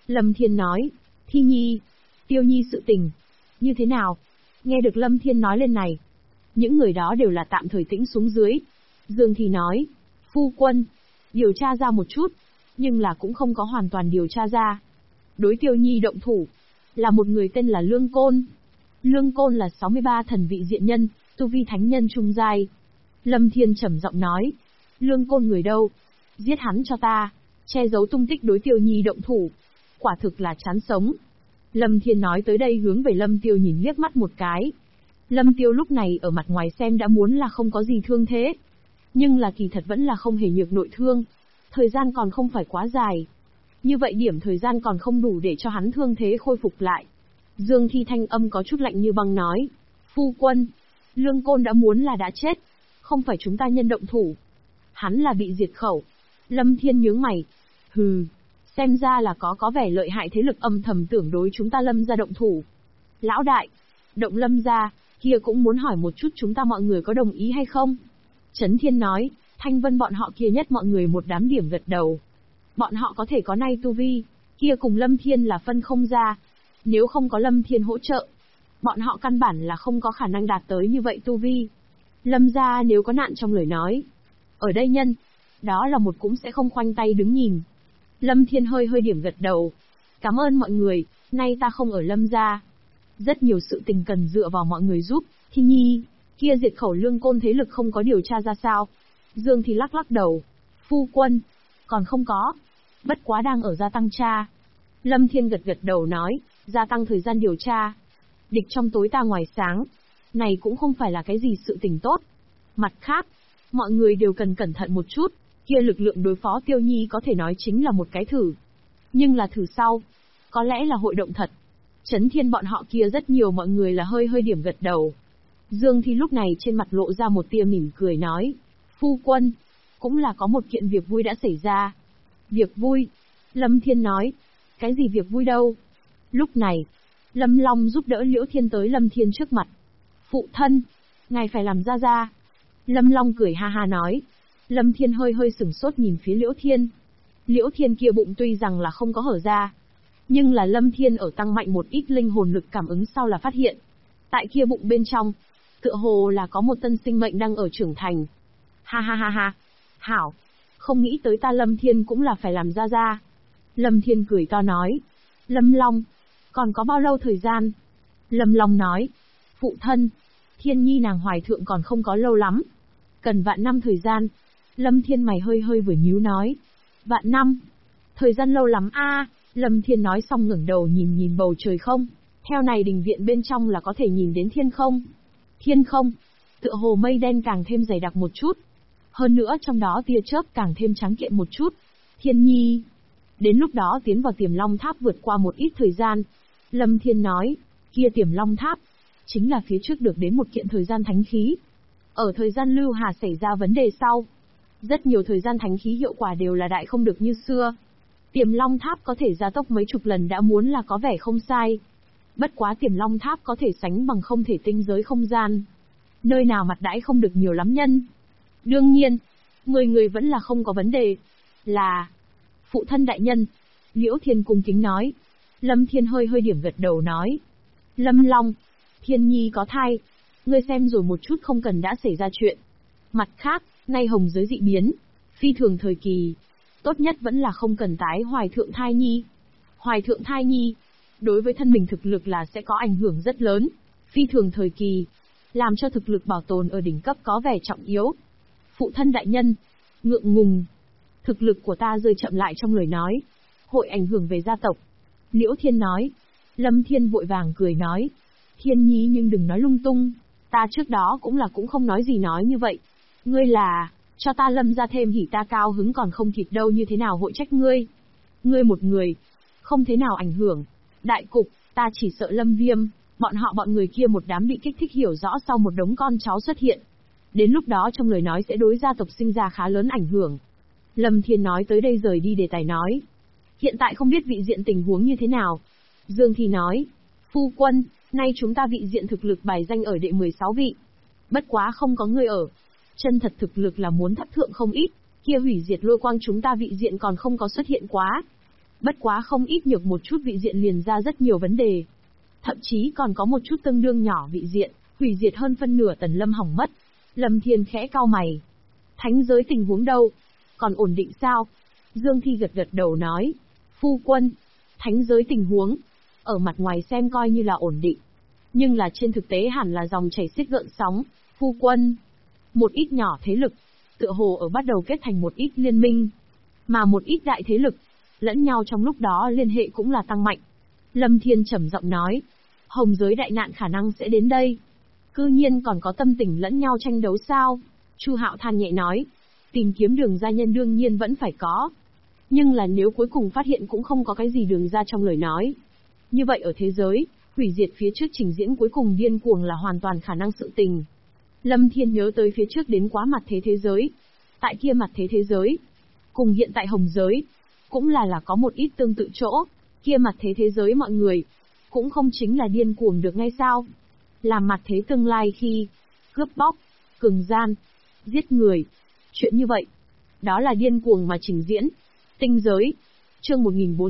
Lâm Thiên nói, Thi Nhi, Tiêu Nhi sự tình, như thế nào? Nghe được Lâm Thiên nói lên này, những người đó đều là tạm thời tĩnh xuống dưới. Dương Thì nói, phu quân, điều tra ra một chút, nhưng là cũng không có hoàn toàn điều tra ra. Đối Tiêu Nhi động thủ, là một người tên là Lương Côn. Lương Côn là 63 thần vị diện nhân, tu vi thánh nhân trung giai. Lâm Thiên trầm giọng nói, Lương Côn người đâu? Giết hắn cho ta, che giấu tung tích đối Tiêu Nhi động thủ. Quả thực là chán sống. Lâm Thiên nói tới đây hướng về Lâm Tiêu nhìn liếc mắt một cái. Lâm Tiêu lúc này ở mặt ngoài xem đã muốn là không có gì thương thế. Nhưng là kỳ thật vẫn là không hề nhược nội thương. Thời gian còn không phải quá dài. Như vậy điểm thời gian còn không đủ để cho hắn thương thế khôi phục lại. Dương Thi thanh âm có chút lạnh như băng nói. Phu quân, Lương Côn đã muốn là đã chết. Không phải chúng ta nhân động thủ. Hắn là bị diệt khẩu. Lâm Thiên nhướng mày. Hừ, xem ra là có vẻ lợi hại thế lực âm thầm tưởng đối chúng ta Lâm gia động thủ. Lão đại, động Lâm gia, kia cũng muốn hỏi một chút chúng ta mọi người có đồng ý hay không? Trấn Thiên nói, Thanh Vân bọn họ kia nhất mọi người một đám điểm gật đầu. Bọn họ có thể có nay tu vi, kia cùng Lâm Thiên là phân không ra. Nếu không có Lâm Thiên hỗ trợ, bọn họ căn bản là không có khả năng đạt tới như vậy tu vi. Lâm gia nếu có nạn trong lời nói, ở đây nhân, đó là một cũng sẽ không khoanh tay đứng nhìn. Lâm Thiên hơi điểm gật đầu. Cảm ơn mọi người, nay ta không ở Lâm gia. Rất nhiều sự tình cần dựa vào mọi người giúp. Thi Nhi, kia diệt khẩu Lương Côn thế lực không có điều tra ra sao? Dương thì lắc đầu. Phu quân, còn không có. Bất quá đang ở gia tăng tra. Lâm Thiên gật đầu nói, gia tăng thời gian điều tra. Địch trong tối ta ngoài sáng. Này cũng không phải là cái gì sự tình tốt. Mặt khác, mọi người đều cần cẩn thận một chút. Kia lực lượng đối phó Tiêu Nhi có thể nói chính là một cái thử. Nhưng là thử sau, có lẽ là hội động thật. Trấn Thiên bọn họ kia rất nhiều mọi người là hơi điểm gật đầu. Dương Thi lúc này trên mặt lộ ra một tia mỉm cười nói. Phu quân, cũng là có một kiện việc vui đã xảy ra. Việc vui? Lâm Thiên nói. Cái gì việc vui đâu? Lúc này, Lâm Long giúp đỡ Liễu Thiên tới Lâm Thiên trước mặt. Phụ thân, ngài phải làm ra. Lâm Long cười ha ha nói. Lâm Thiên hơi sửng sốt nhìn phía Liễu Thiên. Liễu Thiên kia bụng tuy rằng là không có hở ra, nhưng là Lâm Thiên ở tăng mạnh một ít linh hồn lực cảm ứng sau là phát hiện. Tại kia bụng bên trong, tựa hồ là có một tân sinh mệnh đang ở trưởng thành. Ha. Hảo, không nghĩ tới ta Lâm Thiên cũng là phải làm ra. Lâm Thiên cười to nói. Lâm Long, còn có bao lâu thời gian? Lâm Long nói. Phụ thân, Thiên Nhi nàng hoài thượng còn không có lâu lắm. Cần vạn năm thời gian. Lâm Thiên mày hơi vừa nhíu nói. Vạn năm? Thời gian lâu lắm a. Lâm Thiên nói xong ngẩng đầu nhìn bầu trời không. Theo này đình viện bên trong là có thể nhìn đến thiên không. Thiên không, tựa hồ mây đen càng thêm dày đặc một chút. Hơn nữa trong đó tia chớp càng thêm trắng kiện một chút. Thiên Nhi. Đến lúc đó tiến vào Tiềm Long Tháp vượt qua một ít thời gian. Lâm Thiên nói, kia Tiềm Long Tháp, chính là phía trước được đến một kiện thời gian thánh khí. Ở thời gian Lưu Hà xảy ra vấn đề sau, rất nhiều thời gian thánh khí hiệu quả đều là đại không được như xưa. Tiềm Long Tháp có thể gia tốc mấy chục lần đã muốn là có vẻ không sai. Bất quá Tiềm Long Tháp có thể sánh bằng không thể tinh giới không gian. Nơi nào mặt đãi không được nhiều lắm nhân. Đương nhiên, 10 người vẫn là không có vấn đề. Là phụ thân đại nhân. Liễu Thiên cung kính nói. Lâm Thiên hơi điểm gật đầu nói. Lâm Long, Thiên Nhi có thai. Ngươi xem rồi một chút không cần đã xảy ra chuyện. Mặt khác, nay hồng giới dị biến, phi thường thời kỳ. Tốt nhất vẫn là không cần tái hoài thượng thai nhi. Hoài thượng thai nhi, đối với thân mình thực lực là sẽ có ảnh hưởng rất lớn. Phi thường thời kỳ, làm cho thực lực bảo tồn ở đỉnh cấp có vẻ trọng yếu. Phụ thân đại nhân, ngượng ngùng. Thực lực của ta rơi chậm lại trong lời nói, hội ảnh hưởng về gia tộc. Liễu Thiên nói. Lâm Thiên vội vàng cười nói. Thiên Nhi nhưng đừng nói lung tung. Ta trước đó cũng không nói gì nói như vậy. Ngươi là, cho ta Lâm ra thêm hỉ ta cao hứng còn không kịp đâu như thế nào hội trách ngươi. Ngươi một người, không thế nào ảnh hưởng. Đại cục, ta chỉ sợ Lâm Viêm, bọn người kia một đám bị kích thích hiểu rõ sau một đống con cháu xuất hiện. Đến lúc đó trong lời nói sẽ đối gia tộc sinh ra khá lớn ảnh hưởng. Lâm Thiên nói tới đây rời đi đề tài nói. Hiện tại không biết vị diện tình huống như thế nào. Dương Thì nói. Phu quân, nay chúng ta vị diện thực lực bài danh ở đệ 16 vị. Bất quá không có người ở. Chân thật thực lực là muốn thấp thượng không ít. Kia hủy diệt lôi quang chúng ta vị diện còn không có xuất hiện quá. Bất quá không ít nhược một chút vị diện liền ra rất nhiều vấn đề. Thậm chí còn có một chút tương đương nhỏ vị diện, hủy diệt hơn phân nửa Tần Lâm hỏng mất. Lâm Thiên khẽ cau mày. Thánh giới tình huống đâu? Còn ổn định sao? Dương Thi gật gật đầu nói. Phu quân, thánh giới tình huống, ở mặt ngoài xem coi như là ổn định. Nhưng là trên thực tế hẳn là dòng chảy xiết gợn sóng, phu quân. Một ít nhỏ thế lực, tựa hồ ở bắt đầu kết thành một ít liên minh. Mà một ít đại thế lực, lẫn nhau trong lúc đó liên hệ cũng là tăng mạnh. Lâm Thiên trầm giọng nói. Hồng giới đại nạn khả năng sẽ đến đây. Cư nhiên còn có tâm tình lẫn nhau tranh đấu sao? Chu Hạo than nhẹ nói. Tìm kiếm đường ra nhân đương nhiên vẫn phải có. Nhưng là nếu cuối cùng phát hiện cũng không có cái gì đường ra trong lời nói. Như vậy ở thế giới, hủy diệt phía trước trình diễn cuối cùng điên cuồng là hoàn toàn khả năng sự tình. Lâm Thiên nhớ tới phía trước đến quá mặt thế thế giới. Tại kia mặt thế thế giới, cùng hiện tại hồng giới, cũng là có một ít tương tự chỗ. Kia mặt thế thế giới mọi người, cũng không chính là điên cuồng được ngay sao. Làm mặt thế tương lai khi, cướp bóc, cường gian, giết người. Chuyện như vậy, đó là điên cuồng mà trình diễn. Tinh giới, chương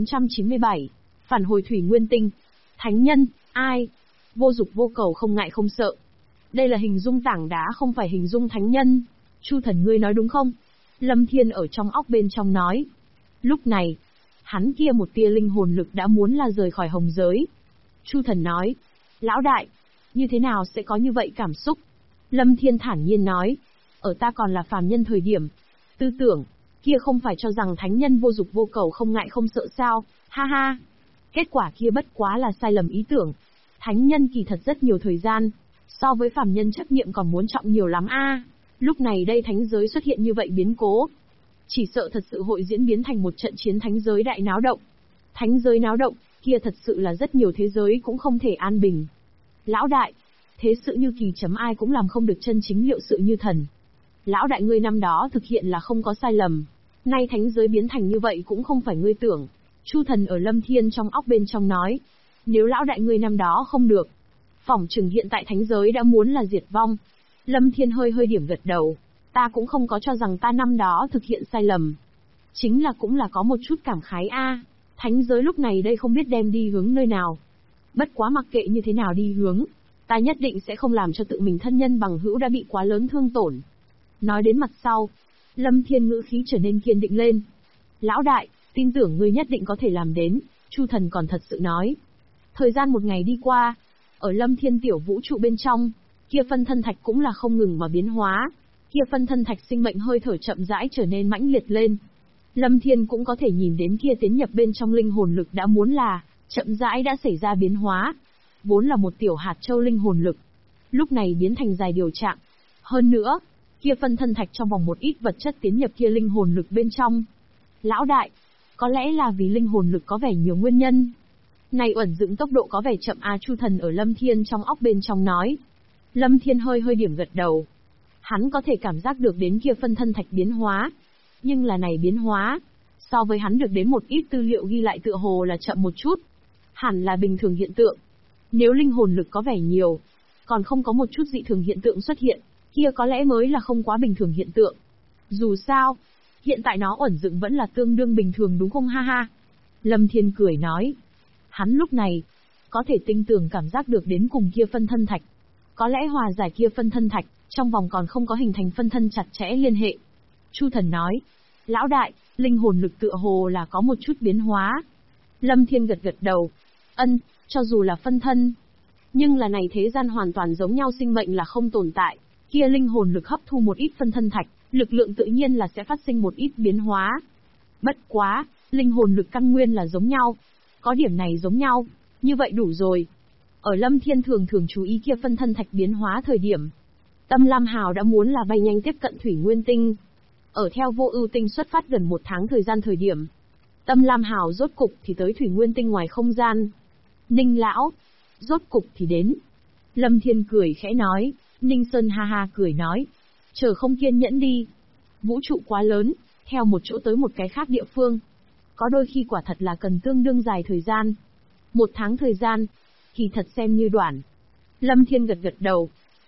1497, phản hồi thủy nguyên tinh. Thánh nhân, ai? Vô dục vô cầu không ngại không sợ. Đây là hình dung tảng đá không phải hình dung thánh nhân. Chu thần ngươi nói đúng không? Lâm Thiên ở trong óc bên trong nói. Lúc này, hắn kia một tia linh hồn lực đã muốn là rời khỏi hồng giới. Chu thần nói. Lão đại, như thế nào sẽ có như vậy cảm xúc? Lâm Thiên thản nhiên nói. Ở ta còn là phàm nhân thời điểm. Tư tưởng, kia không phải cho rằng thánh nhân vô dục vô cầu không ngại không sợ sao, ha ha. Kết quả kia bất quá là sai lầm ý tưởng. Thánh nhân kỳ thật rất nhiều thời gian, so với phàm nhân chấp niệm còn muốn trọng nhiều lắm a. Lúc này đây thánh giới xuất hiện như vậy biến cố. Chỉ sợ thật sự hội diễn biến thành một trận chiến thánh giới đại náo động. Thánh giới náo động, kia thật sự là rất nhiều thế giới cũng không thể an bình. Lão đại, thế sự như kỳ chấm ai cũng làm không được chân chính liệu sự như thần. Lão đại ngươi năm đó thực hiện là không có sai lầm. Nay thánh giới biến thành như vậy cũng không phải ngươi tưởng. Chu thần ở Lâm Thiên trong óc bên trong nói. Nếu lão đại ngươi năm đó không được, phỏng chừng hiện tại thánh giới đã muốn là diệt vong. Lâm Thiên hơi điểm gật đầu. Ta cũng không có cho rằng ta năm đó thực hiện sai lầm. Chính là cũng là có một chút cảm khái a. Thánh giới lúc này đây không biết đem đi hướng nơi nào. Bất quá mặc kệ như thế nào đi hướng, ta nhất định sẽ không làm cho tự mình thân nhân bằng hữu đã bị quá lớn thương tổn. Nói đến mặt sau, Lâm Thiên ngữ khí trở nên kiên định lên. Lão đại, tin tưởng ngươi nhất định có thể làm đến, Chu thần còn thật sự nói. Thời gian một ngày đi qua, ở Lâm Thiên tiểu vũ trụ bên trong, kia phân thân thạch cũng là không ngừng mà biến hóa. Kia phân thân thạch sinh mệnh hơi thở chậm rãi trở nên mãnh liệt lên. Lâm Thiên cũng có thể nhìn đến kia tiến nhập bên trong linh hồn lực đã muốn là, chậm rãi đã xảy ra biến hóa. Vốn là một tiểu hạt châu linh hồn lực, lúc này biến thành dài điều trạng. Hơn nữa, kia phân thân thạch trong vòng một ít vật chất tiến nhập kia linh hồn lực bên trong. Lão đại, có lẽ là vì linh hồn lực có vẻ nhiều nguyên nhân. Này uẩn dựng tốc độ có vẻ chậm Chu thần ở Lâm Thiên trong óc bên trong nói. Lâm Thiên hơi điểm gật đầu. Hắn có thể cảm giác được đến kia phân thân thạch biến hóa. Nhưng là này biến hóa, so với hắn được đến một ít tư liệu ghi lại tựa hồ là chậm một chút. Hẳn là bình thường hiện tượng. Nếu linh hồn lực có vẻ nhiều, còn không có một chút dị thường hiện tượng xuất hiện, kia có lẽ mới là không quá bình thường hiện tượng. Dù sao, hiện tại nó uẩn dựng vẫn là tương đương bình thường đúng không ha ha? Lâm Thiên cười nói. Hắn lúc này, có thể tinh tường cảm giác được đến cùng kia phân thân thạch. Có lẽ hòa giải kia phân thân thạch, trong vòng còn không có hình thành phân thân chặt chẽ liên hệ. Chu thần nói. Lão đại, linh hồn lực tựa hồ là có một chút biến hóa. Lâm Thiên gật gật đầu. Cho dù là phân thân, nhưng là này thế gian hoàn toàn giống nhau sinh mệnh là không tồn tại. Kia linh hồn lực hấp thu một ít phân thân thạch, lực lượng tự nhiên là sẽ phát sinh một ít biến hóa. Bất quá, linh hồn lực căn nguyên là giống nhau. Có điểm này giống nhau, như vậy đủ rồi. Ở Lâm Thiên thường chú ý kia phân thân thạch biến hóa thời điểm, Tâm Lam Hào đã muốn là bay nhanh tiếp cận Thủy Nguyên Tinh. Ở theo Vô Ưu Tinh xuất phát gần 1 tháng thời điểm, Tâm Lam Hào rốt cục thì tới Thủy Nguyên Tinh ngoài không gian. Ninh lão, rốt cục thì đến. Lâm Thiên cười khẽ nói. Ninh Sơn ha ha cười nói. Chờ không kiên nhẫn đi. Vũ trụ quá lớn, theo một chỗ tới một cái khác địa phương. Có đôi khi quả thật là cần tương đương dài thời gian. 1 tháng thời gian, kỳ thật xem như đoạn. Lâm Thiên gật gật đầu.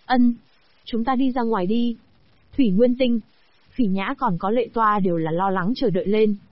Chúng ta đi ra ngoài đi. Thủy Nguyên Tinh, Phỉ Nhã còn có Lệ Toa đều là lo lắng chờ đợi lên.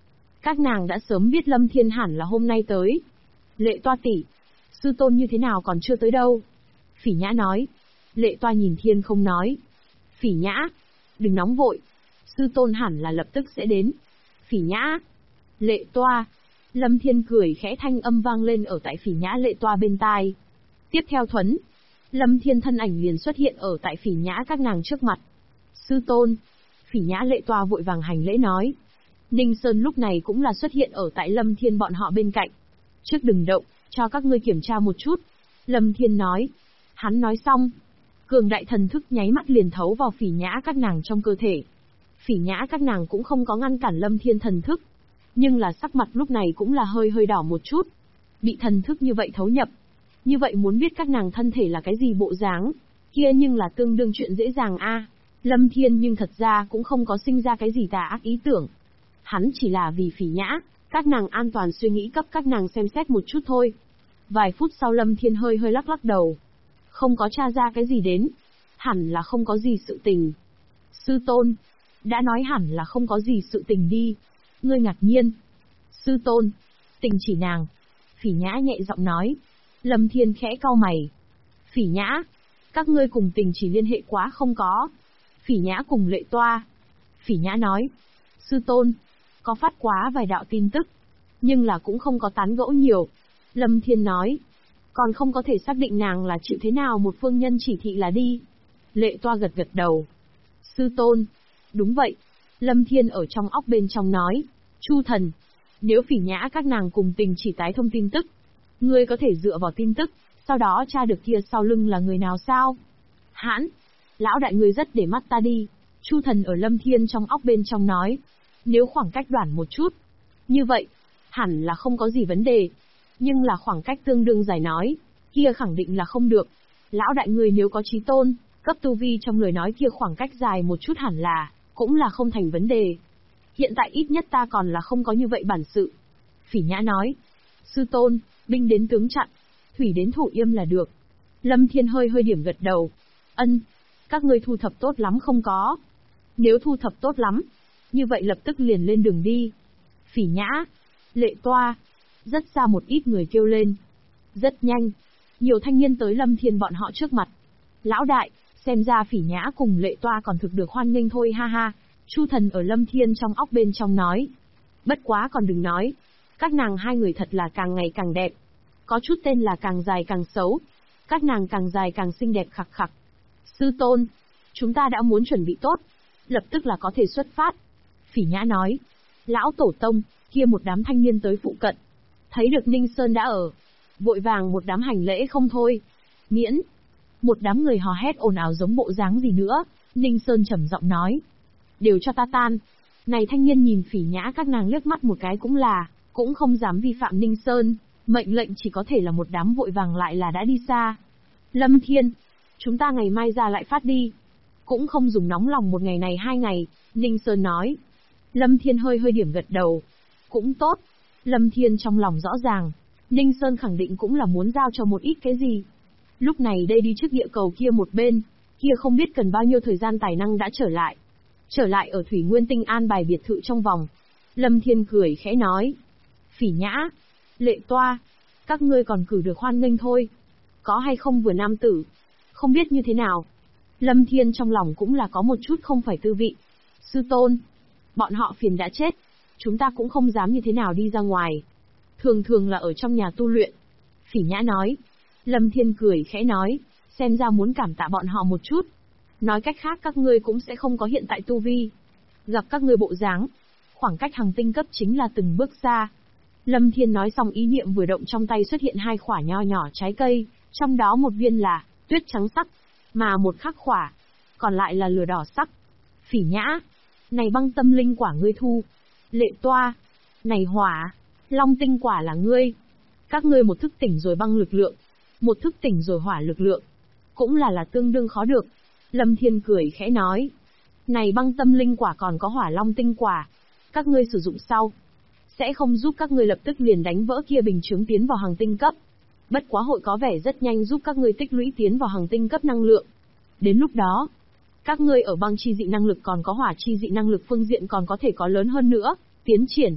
Các nàng đã sớm biết Lâm Thiên hẳn là hôm nay tới. Lệ Toa tỷ, sư tôn như thế nào còn chưa tới đâu? Phỉ Nhã nói. Lệ Toa nhìn Thiên không nói. Phỉ Nhã, đừng nóng vội. Sư tôn hẳn là lập tức sẽ đến. Phỉ Nhã. Lệ Toa. Lâm Thiên cười khẽ, thanh âm vang lên ở tại Phỉ Nhã Lệ Toa bên tai. Tiếp theo thuấn, Lâm Thiên thân ảnh liền xuất hiện ở tại Phỉ Nhã các nàng trước mặt. Sư tôn. Phỉ Nhã Lệ Toa vội vàng hành lễ nói. Ninh Sơn lúc này cũng là xuất hiện ở tại Lâm Thiên bọn họ bên cạnh. Trước đừng động, cho các ngươi kiểm tra một chút. Lâm Thiên nói. Hắn nói xong, cường đại thần thức nháy mắt liền thấu vào Phỉ Nhã các nàng trong cơ thể. Phỉ Nhã các nàng cũng không có ngăn cản Lâm Thiên thần thức, nhưng là sắc mặt lúc này cũng là hơi hơi đỏ một chút. Bị thần thức như vậy thấu nhập, như vậy muốn biết các nàng thân thể là cái gì bộ dáng, kia nhưng là tương đương chuyện dễ dàng a. Lâm Thiên nhưng thật ra cũng không có sinh ra cái gì tà ác ý tưởng. Hắn chỉ là vì Phỉ Nhã, các nàng an toàn suy nghĩ cấp các nàng xem xét một chút thôi. Vài phút sau Lâm Thiên hơi hơi lắc lắc đầu. Không có tra ra cái gì đến. Hẳn là không có gì sự tình. Sư tôn. Đã nói hẳn là không có gì sự tình đi. Ngươi ngạc nhiên. Sư tôn. Tình chỉ nàng. Phỉ Nhã nhẹ giọng nói. Lâm Thiên khẽ cau mày. Phỉ Nhã. Các ngươi cùng tình chỉ liên hệ quá không có. Phỉ Nhã cùng Lệ Toa. Phỉ Nhã nói. Sư tôn. Có phát quá vài đạo tin tức. Nhưng là cũng không có tán gẫu nhiều. Lâm Thiên nói. Còn không có thể xác định nàng là chịu thế nào một phương nhân chỉ thị là đi. Lệ Toa gật gật đầu. Sư tôn. Đúng vậy. Lâm Thiên ở trong óc bên trong nói. Chu thần. Nếu Phỉ Nhã các nàng cùng tình chỉ tái thông tin tức, ngươi có thể dựa vào tin tức, sau đó tra được kia sau lưng là người nào sao? Hãn. Lão đại ngươi rất để mắt ta đi. Chu thần ở Lâm Thiên trong óc bên trong nói. Nếu khoảng cách đoạn một chút, như vậy, hẳn là không có gì vấn đề. Nhưng là khoảng cách tương đương dài nói, kia khẳng định là không được. Lão đại người nếu có trí tôn, cấp tu vi trong lời nói kia khoảng cách dài một chút hẳn là, cũng là không thành vấn đề. Hiện tại ít nhất ta còn là không có như vậy bản sự. Phỉ Nhã nói. Sư tôn, binh đến tướng chặn, thủy đến thủ yêm là được. Lâm Thiên hơi hơi điểm gật đầu. Ân, các ngươi thu thập tốt lắm không có? Nếu thu thập tốt lắm, như vậy lập tức liền lên đường đi. Phỉ Nhã, Lệ Toa. Rất xa một ít người kêu lên. Rất nhanh, nhiều thanh niên tới Lâm Thiên bọn họ trước mặt. Lão đại, xem ra Phỉ Nhã cùng Lệ Toa còn thực được hoan nghênh thôi ha ha. Chu thần ở Lâm Thiên trong óc bên trong nói. Bất quá còn đừng nói. Các nàng hai người thật là càng ngày càng đẹp. Có chút tên là càng dài càng xấu. Các nàng càng dài càng xinh đẹp khặc khặc. Sư tôn, chúng ta đã muốn chuẩn bị tốt. Lập tức là có thể xuất phát. Phỉ Nhã nói. Lão tổ tông, kia một đám thanh niên tới phụ cận. Thấy được Ninh Sơn đã ở. Vội vàng một đám hành lễ không thôi. Miễn. Một đám người hò hét ồn ào giống bộ dáng gì nữa. Ninh Sơn trầm giọng nói. Đều cho ta tan. Này thanh niên nhìn Phỉ Nhã các nàng liếc mắt một cái cũng không dám vi phạm Ninh Sơn. Mệnh lệnh chỉ có thể là một đám vội vàng lại là đã đi xa. Lâm Thiên. Chúng ta ngày mai ra lại phát đi. Cũng không dùng nóng lòng một ngày này 2 ngày. Ninh Sơn nói. Lâm Thiên hơi hơi điểm gật đầu. Cũng tốt. Lâm Thiên trong lòng rõ ràng, Ninh Sơn khẳng định cũng là muốn giao cho một ít cái gì. Lúc này đây đi trước địa cầu kia một bên, kia không biết cần bao nhiêu thời gian tài năng đã trở lại. Trở lại ở Thủy Nguyên Tinh an bài biệt thự trong vòng. Lâm Thiên cười khẽ nói. Phỉ Nhã, Lệ Toa, các ngươi còn cử được hoan nghênh thôi. Có hay không vừa nam tử, không biết như thế nào. Lâm Thiên trong lòng cũng là có một chút không phải tư vị. Sư tôn, bọn họ phiền đã chết. Chúng ta cũng không dám như thế nào đi ra ngoài. Thường thường là ở trong nhà tu luyện. Phỉ Nhã nói. Lâm Thiên cười khẽ nói. Xem ra muốn cảm tạ bọn họ một chút. Nói cách khác các ngươi cũng sẽ không có hiện tại tu vi. Gặp các ngươi bộ dáng, khoảng cách hàng tinh cấp chính là từng bước xa. Lâm Thiên nói xong ý niệm vừa động trong tay xuất hiện 2 khỏa nho nhỏ trái cây. Trong đó một viên là tuyết trắng sắc, mà một khắc khỏa còn lại là lửa đỏ sắc. Phỉ Nhã, này băng tâm linh quả ngươi thu. Lệ Toa, này hỏa, long tinh quả là ngươi. Các ngươi một thức tỉnh rồi băng lực lượng, một thức tỉnh rồi hỏa lực lượng, cũng là tương đương khó được. Lâm Thiên cười khẽ nói. Này băng tâm linh quả còn có hỏa long tinh quả, các ngươi sử dụng sau, sẽ không giúp các ngươi lập tức liền đánh vỡ kia bình chướng tiến vào hàng tinh cấp. Bất quá hội có vẻ rất nhanh giúp các ngươi tích lũy tiến vào hàng tinh cấp năng lượng. Đến lúc đó, các ngươi ở băng chi dị năng lực còn có hỏa chi dị năng lực phương diện còn có thể có lớn hơn nữa, tiến triển.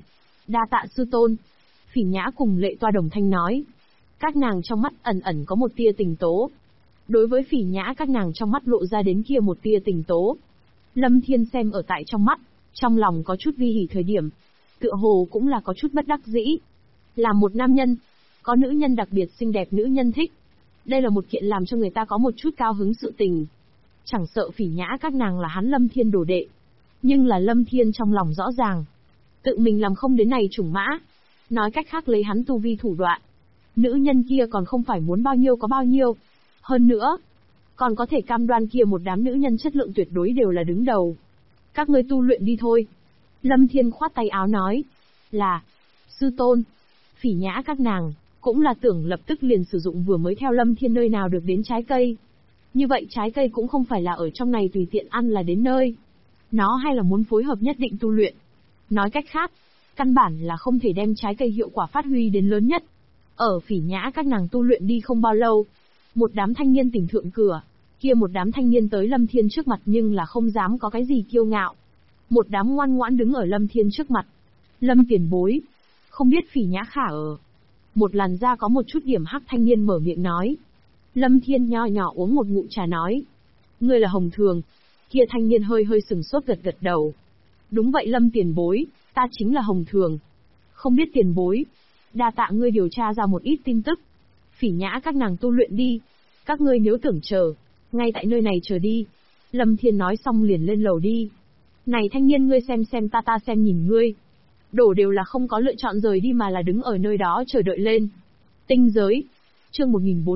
Đa tạ sư tôn. Phỉ Nhã cùng Lệ Toa đồng thanh nói. Các nàng trong mắt ẩn ẩn có một tia tình tố. Đối với Phỉ Nhã các nàng trong mắt lộ ra đến kia một tia tình tố. Lâm Thiên xem ở tại trong mắt, trong lòng có chút vi hỉ thời điểm. Tựa hồ cũng là có chút bất đắc dĩ. Là một nam nhân, có nữ nhân đặc biệt xinh đẹp nữ nhân thích. Đây là một kiện làm cho người ta có một chút cao hứng sự tình. Chẳng sợ Phỉ Nhã các nàng là hắn Lâm Thiên đồ đệ. Nhưng là Lâm Thiên trong lòng rõ ràng. Tự mình làm không đến này chủng mã. Nói cách khác lấy hắn tu vi thủ đoạn. Nữ nhân kia còn không phải muốn bao nhiêu có bao nhiêu. Hơn nữa, còn có thể cam đoan kia một đám nữ nhân chất lượng tuyệt đối đều là đứng đầu. Các ngươi tu luyện đi thôi. Lâm Thiên khoát tay áo nói. Là, sư tôn. Phỉ Nhã các nàng, cũng là tưởng lập tức liền sử dụng vừa mới theo Lâm Thiên nơi nào được đến trái cây. Như vậy trái cây cũng không phải là ở trong này tùy tiện ăn là đến nơi. Nó hay là muốn phối hợp nhất định tu luyện. Nói cách khác, căn bản là không thể đem trái cây hiệu quả phát huy đến lớn nhất. Ở Phỉ Nhã các nàng tu luyện đi không bao lâu, một đám thanh niên tỉnh thượng cửa, kia một đám thanh niên tới Lâm Thiên trước mặt nhưng là không dám có cái gì kiêu ngạo. Một đám ngoan ngoãn đứng ở Lâm Thiên trước mặt. Lâm tiền bối, không biết Phỉ Nhã khả ở. Một làn da có một chút điểm hắc thanh niên mở miệng nói. Lâm Thiên nho nhỏ uống một ngụm trà nói. Ngươi là Hồng Thường. Kia thanh niên hơi hơi sừng sốt gật gật đầu. Đúng vậy Lâm tiền bối, ta chính là Hồng Thường. Không biết tiền bối, đa tạ ngươi điều tra ra một ít tin tức. Phỉ Nhã các nàng tu luyện đi. Các ngươi nếu tưởng chờ, ngay tại nơi này chờ đi. Lâm Thiên nói xong liền lên lầu đi. Này thanh niên ngươi xem ta xem nhìn ngươi. Đổ đều là không có lựa chọn rời đi mà là đứng ở nơi đó chờ đợi lên. Tinh giới. Chương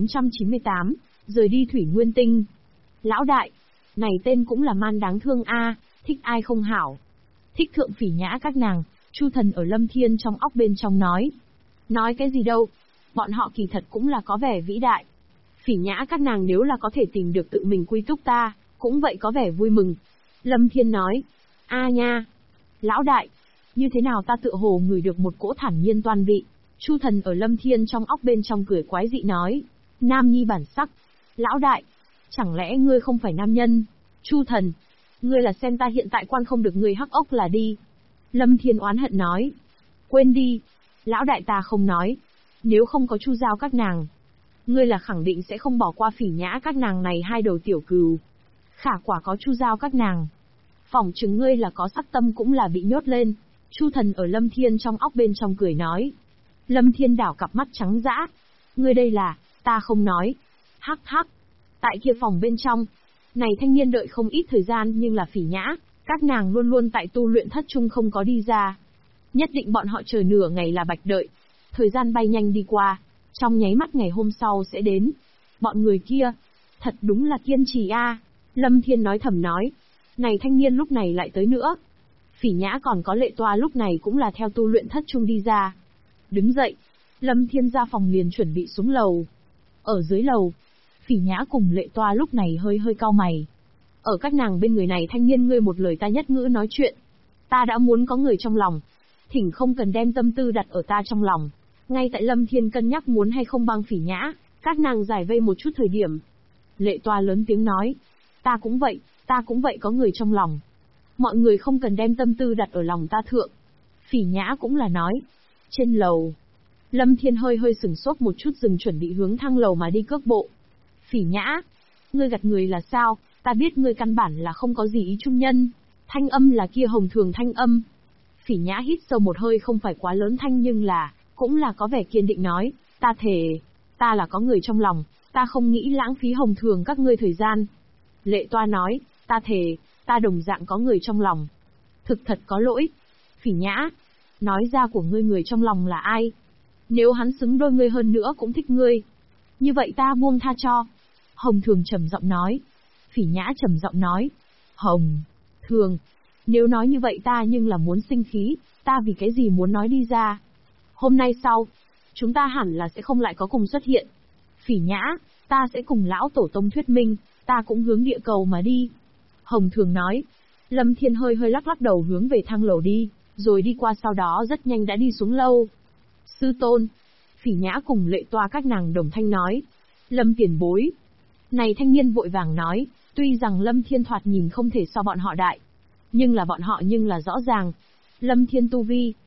1498, rời đi Thủy Nguyên Tinh. Lão đại, này tên cũng là man đáng thương a, thích ai không hảo. Thích thượng Phỉ Nhã các nàng, Chu Thần ở Lâm Thiên trong óc bên trong nói. Nói cái gì đâu, bọn họ kỳ thật cũng là có vẻ vĩ đại. Phỉ Nhã các nàng nếu là có thể tìm được tự mình quy túc ta, cũng vậy có vẻ vui mừng. Lâm Thiên nói, a nha, lão đại, như thế nào ta tựa hồ ngửi được một cỗ thản nhiên toan vị. Chu Thần ở Lâm Thiên trong óc bên trong cười quái dị nói, nam nhi bản sắc. Lão đại, chẳng lẽ ngươi không phải nam nhân? Chu Thần, ngươi là xem ta hiện tại quan không được ngươi hắc ốc là đi. Lâm Thiên oán hận nói, quên đi, lão đại ta không nói. Nếu không có Chu Giao các nàng, ngươi là khẳng định sẽ không bỏ qua Phỉ Nhã các nàng này hai đầu tiểu cừu. Khả quả có Chu Giao các nàng, phỏng chừng ngươi là có sắc tâm cũng là bị nhốt lên. Chu Thần ở Lâm Thiên trong óc bên trong cười nói. Lâm Thiên đảo cặp mắt trắng dã. Ngươi đây là, ta không nói. Hắc hắc. Tại kia phòng bên trong, này thanh niên đợi không ít thời gian nhưng là Phỉ Nhã, các nàng luôn luôn tại tu luyện thất trung không có đi ra. Nhất định bọn họ chờ nửa ngày là bạch đợi. Thời gian bay nhanh đi qua, trong nháy mắt ngày hôm sau sẽ đến. Bọn người kia, thật đúng là kiên trì a. Lâm Thiên nói thầm nói. Này thanh niên lúc này lại tới nữa. Phỉ Nhã còn có Lệ Toa lúc này cũng là theo tu luyện thất trung đi ra. Đứng dậy, Lâm Thiên ra phòng liền chuẩn bị xuống lầu. Ở dưới lầu, Phỉ Nhã cùng Lệ Toa lúc này hơi hơi cau mày. Ở các nàng bên người này thanh niên ngươi một lời ta nhất ngữ nói chuyện. Ta đã muốn có người trong lòng. Thỉnh không cần đem tâm tư đặt ở ta trong lòng. Ngay tại Lâm Thiên cân nhắc muốn hay không băng Phỉ Nhã, các nàng giải vây một chút thời điểm. Lệ Toa lớn tiếng nói. Ta cũng vậy có người trong lòng. Mọi người không cần đem tâm tư đặt ở lòng ta thượng. Phỉ Nhã cũng là nói. Trên lầu, Lâm Thiên hơi hơi sửng sốt một chút dừng chuẩn bị hướng thang lầu mà đi cước bộ. Phỉ Nhã, ngươi gạt người là sao, ta biết ngươi căn bản là không có gì ý trung nhân. Thanh âm là kia Hồng Thường thanh âm. Phỉ Nhã hít sâu một hơi không phải quá lớn thanh nhưng là, cũng là có vẻ kiên định nói, ta thề, ta là có người trong lòng, ta không nghĩ lãng phí Hồng Thường các ngươi thời gian. Lệ Toa nói, ta thề, ta đồng dạng có người trong lòng. Thực thật có lỗi. Phỉ Nhã, nói ra của ngươi người trong lòng là ai? Nếu hắn xứng đôi ngươi hơn nữa cũng thích ngươi, như vậy ta buông tha cho. Hồng Thường trầm giọng nói. Phỉ Nhã trầm giọng nói. Hồng Thường, nếu nói như vậy ta nhưng là muốn sinh khí, ta vì cái gì muốn nói đi ra. Hôm nay sau, chúng ta hẳn là sẽ không lại có cùng xuất hiện. Phỉ Nhã, ta sẽ cùng lão tổ tông thuyết minh, ta cũng hướng địa cầu mà đi. Hồng Thường nói. Lâm Thiên hơi hơi lắc lắc đầu hướng về thang lầu đi, rồi đi qua sau đó rất nhanh đã đi xuống lâu. Sư tôn. Phỉ Nhã cùng Lệ Toa các nàng đồng thanh nói. Lâm tiền bối. Này thanh niên vội vàng nói, tuy rằng Lâm Thiên thoạt nhìn không thể so bọn họ đại, nhưng là bọn họ nhưng là rõ ràng. Lâm Thiên tu vi,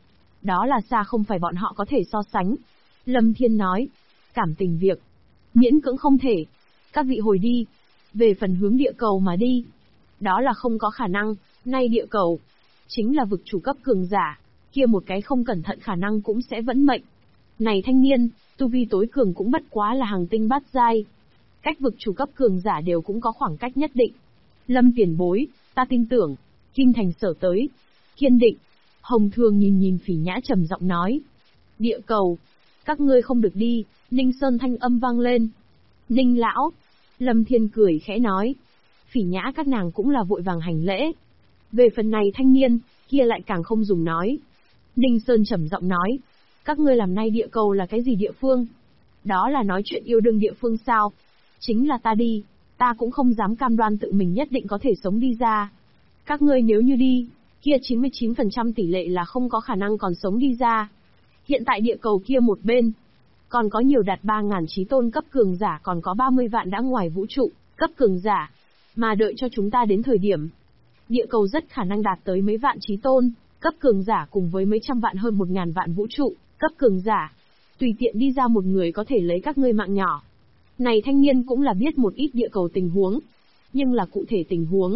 Đó là xa không phải bọn họ có thể so sánh. Lâm Thiên nói, cảm tình việc, miễn cưỡng không thể. Các vị hồi đi. Về phần hướng địa cầu mà đi, đó là không có khả năng, nay địa cầu, chính là vực chủ cấp cường giả, kia một cái không cẩn thận khả năng cũng sẽ vẫn mệnh. Này thanh niên, tu vi tối cường cũng bất quá là hàng tinh bát giai. Cách vực chủ cấp cường giả đều cũng có khoảng cách nhất định. Lâm tiền bối, ta tin tưởng, Kim Thành sở tới. Kiên định. Hồng Thường nhìn Phỉ Nhã trầm giọng nói. Địa cầu, các ngươi không được đi, Ninh Sơn thanh âm vang lên. Ninh lão. Lâm Thiên cười khẽ nói. Phỉ Nhã các nàng cũng là vội vàng hành lễ. Về phần này thanh niên, kia lại càng không dùng nói. Ninh Sơn trầm giọng nói. Các ngươi làm nay địa cầu là cái gì địa phương? Đó là nói chuyện yêu đương địa phương sao? Chính là ta đi, ta cũng không dám cam đoan tự mình nhất định có thể sống đi ra. Các ngươi nếu như đi, kia 99% tỷ lệ là không có khả năng còn sống đi ra. Hiện tại địa cầu kia một bên, còn có nhiều đạt 3.000 chí tôn cấp cường giả, còn có 30 vạn đã ngoài vũ trụ, cấp cường giả. Mà đợi cho chúng ta đến thời điểm, địa cầu rất khả năng đạt tới mấy vạn chí tôn, cấp cường giả cùng với mấy trăm vạn hơn 1.000 vạn vũ trụ, cấp cường giả. Tùy tiện đi ra một người có thể lấy các ngươi mạng nhỏ. Này thanh niên cũng là biết một ít địa cầu tình huống, nhưng là cụ thể tình huống,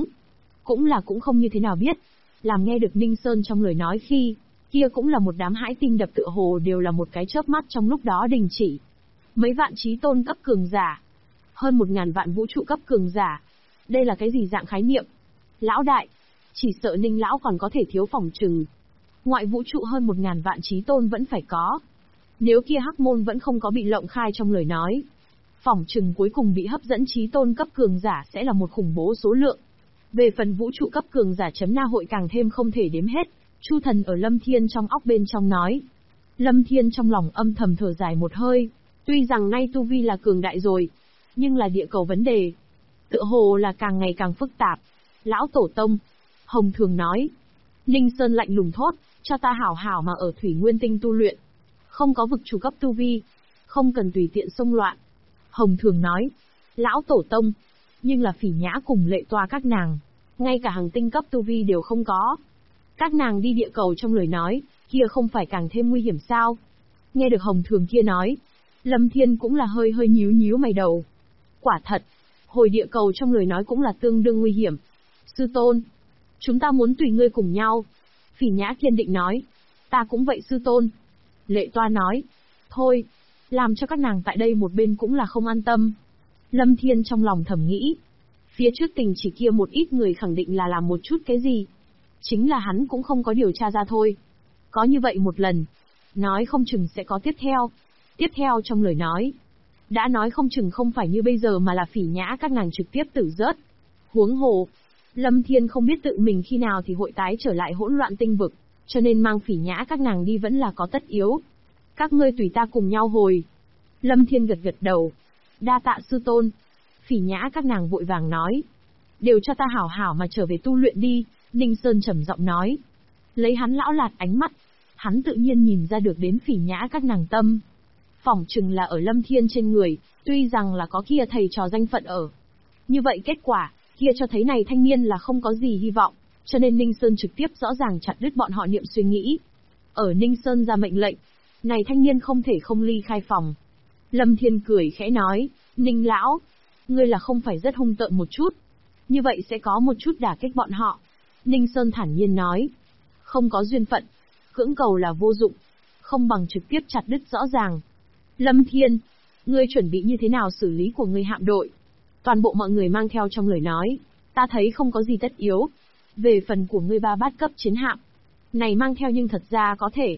cũng không như thế nào biết. Làm nghe được Ninh Sơn trong lời nói khi, kia cũng là một đám hãi tim đập tựa hồ đều là một cái chớp mắt trong lúc đó đình chỉ. Mấy vạn chí tôn cấp cường giả, hơn 1.000 vạn vũ trụ cấp cường giả. Đây là cái gì dạng khái niệm? Lão đại, chỉ sợ Ninh lão còn có thể thiếu phỏng chừng. Ngoại vũ trụ hơn 1.000 vạn chí tôn vẫn phải có. Nếu kia hắc môn vẫn không có bị lộng khai trong lời nói, phỏng chừng cuối cùng bị hấp dẫn chí tôn cấp cường giả sẽ là một khủng bố số lượng. Về phần vũ trụ cấp cường giả chấm na hội càng thêm không thể đếm hết. Chu Thần ở Lâm Thiên trong óc bên trong nói. Lâm Thiên trong lòng âm thầm thở dài một hơi. Tuy rằng nay tu vi là cường đại rồi, nhưng là địa cầu vấn đề, tựa hồ là càng ngày càng phức tạp. Lão Tổ Tông, Hồng Thường nói. Ninh Sơn lạnh lùng thốt, cho ta hảo hảo mà ở Thủy Nguyên Tinh tu luyện. Không có vực chủ cấp tu vi, không cần tùy tiện xông loạn. Hồng Thường nói. Lão Tổ Tông, nhưng là Phỉ Nhã cùng Lệ Toa các nàng, ngay cả hàng tinh cấp tu vi đều không có. Các nàng đi địa cầu trong lời nói, kia không phải càng thêm nguy hiểm sao? Nghe được Hồng Thường kia nói, Lâm Thiên cũng là hơi nhíu mày đầu. Quả thật, hồi địa cầu trong lời nói cũng là tương đương nguy hiểm. Sư tôn, chúng ta muốn tùy ngươi cùng nhau. Phỉ Nhã kiên định nói. Ta cũng vậy sư tôn. Lệ Toa nói. Thôi, làm cho các nàng tại đây một bên cũng là không an tâm. Lâm Thiên trong lòng thầm nghĩ. Phía trước tình chỉ kia một ít người khẳng định là làm một chút cái gì. Chính là hắn cũng không có điều tra ra thôi. Có như vậy một lần, nói không chừng sẽ có tiếp theo. Tiếp theo trong lời nói, đã nói không chừng không phải như bây giờ mà là Phỉ Nhã các nàng trực tiếp tử rớt. Huống hồ, Lâm Thiên không biết tự mình khi nào thì hội tái trở lại hỗn loạn tinh vực, cho nên mang Phỉ Nhã các nàng đi vẫn là có tất yếu. Các ngươi tùy ta cùng nhau hồi. Lâm Thiên gật đầu. Đa tạ sư tôn. Phỉ Nhã các nàng vội vàng nói. Đều cho ta hảo hảo mà trở về tu luyện đi, Ninh Sơn trầm giọng nói. Lấy hắn lão lạt ánh mắt, hắn tự nhiên nhìn ra được đến Phỉ Nhã các nàng tâm. Phỏng chừng là ở Lâm Thiên trên người, tuy rằng là có kia thầy trò danh phận ở. Như vậy kết quả, kia cho thấy này thanh niên là không có gì hy vọng, cho nên Ninh Sơn trực tiếp rõ ràng chặt đứt bọn họ niệm suy nghĩ. Ở Ninh Sơn ra mệnh lệnh, này thanh niên không thể không ly khai phòng. Lâm Thiên cười khẽ nói, Ninh lão, ngươi là không phải rất hung tợn một chút. Như vậy sẽ có một chút đả kích bọn họ. Ninh Sơn thản nhiên nói, không có duyên phận, cưỡng cầu là vô dụng, không bằng trực tiếp chặt đứt rõ ràng. Lâm Thiên, ngươi chuẩn bị như thế nào xử lý của ngươi hạm đội? Toàn bộ mọi người mang theo trong lời nói, ta thấy không có gì tất yếu. Về phần của ngươi 3 bát cấp chiến hạm, này mang theo nhưng thật ra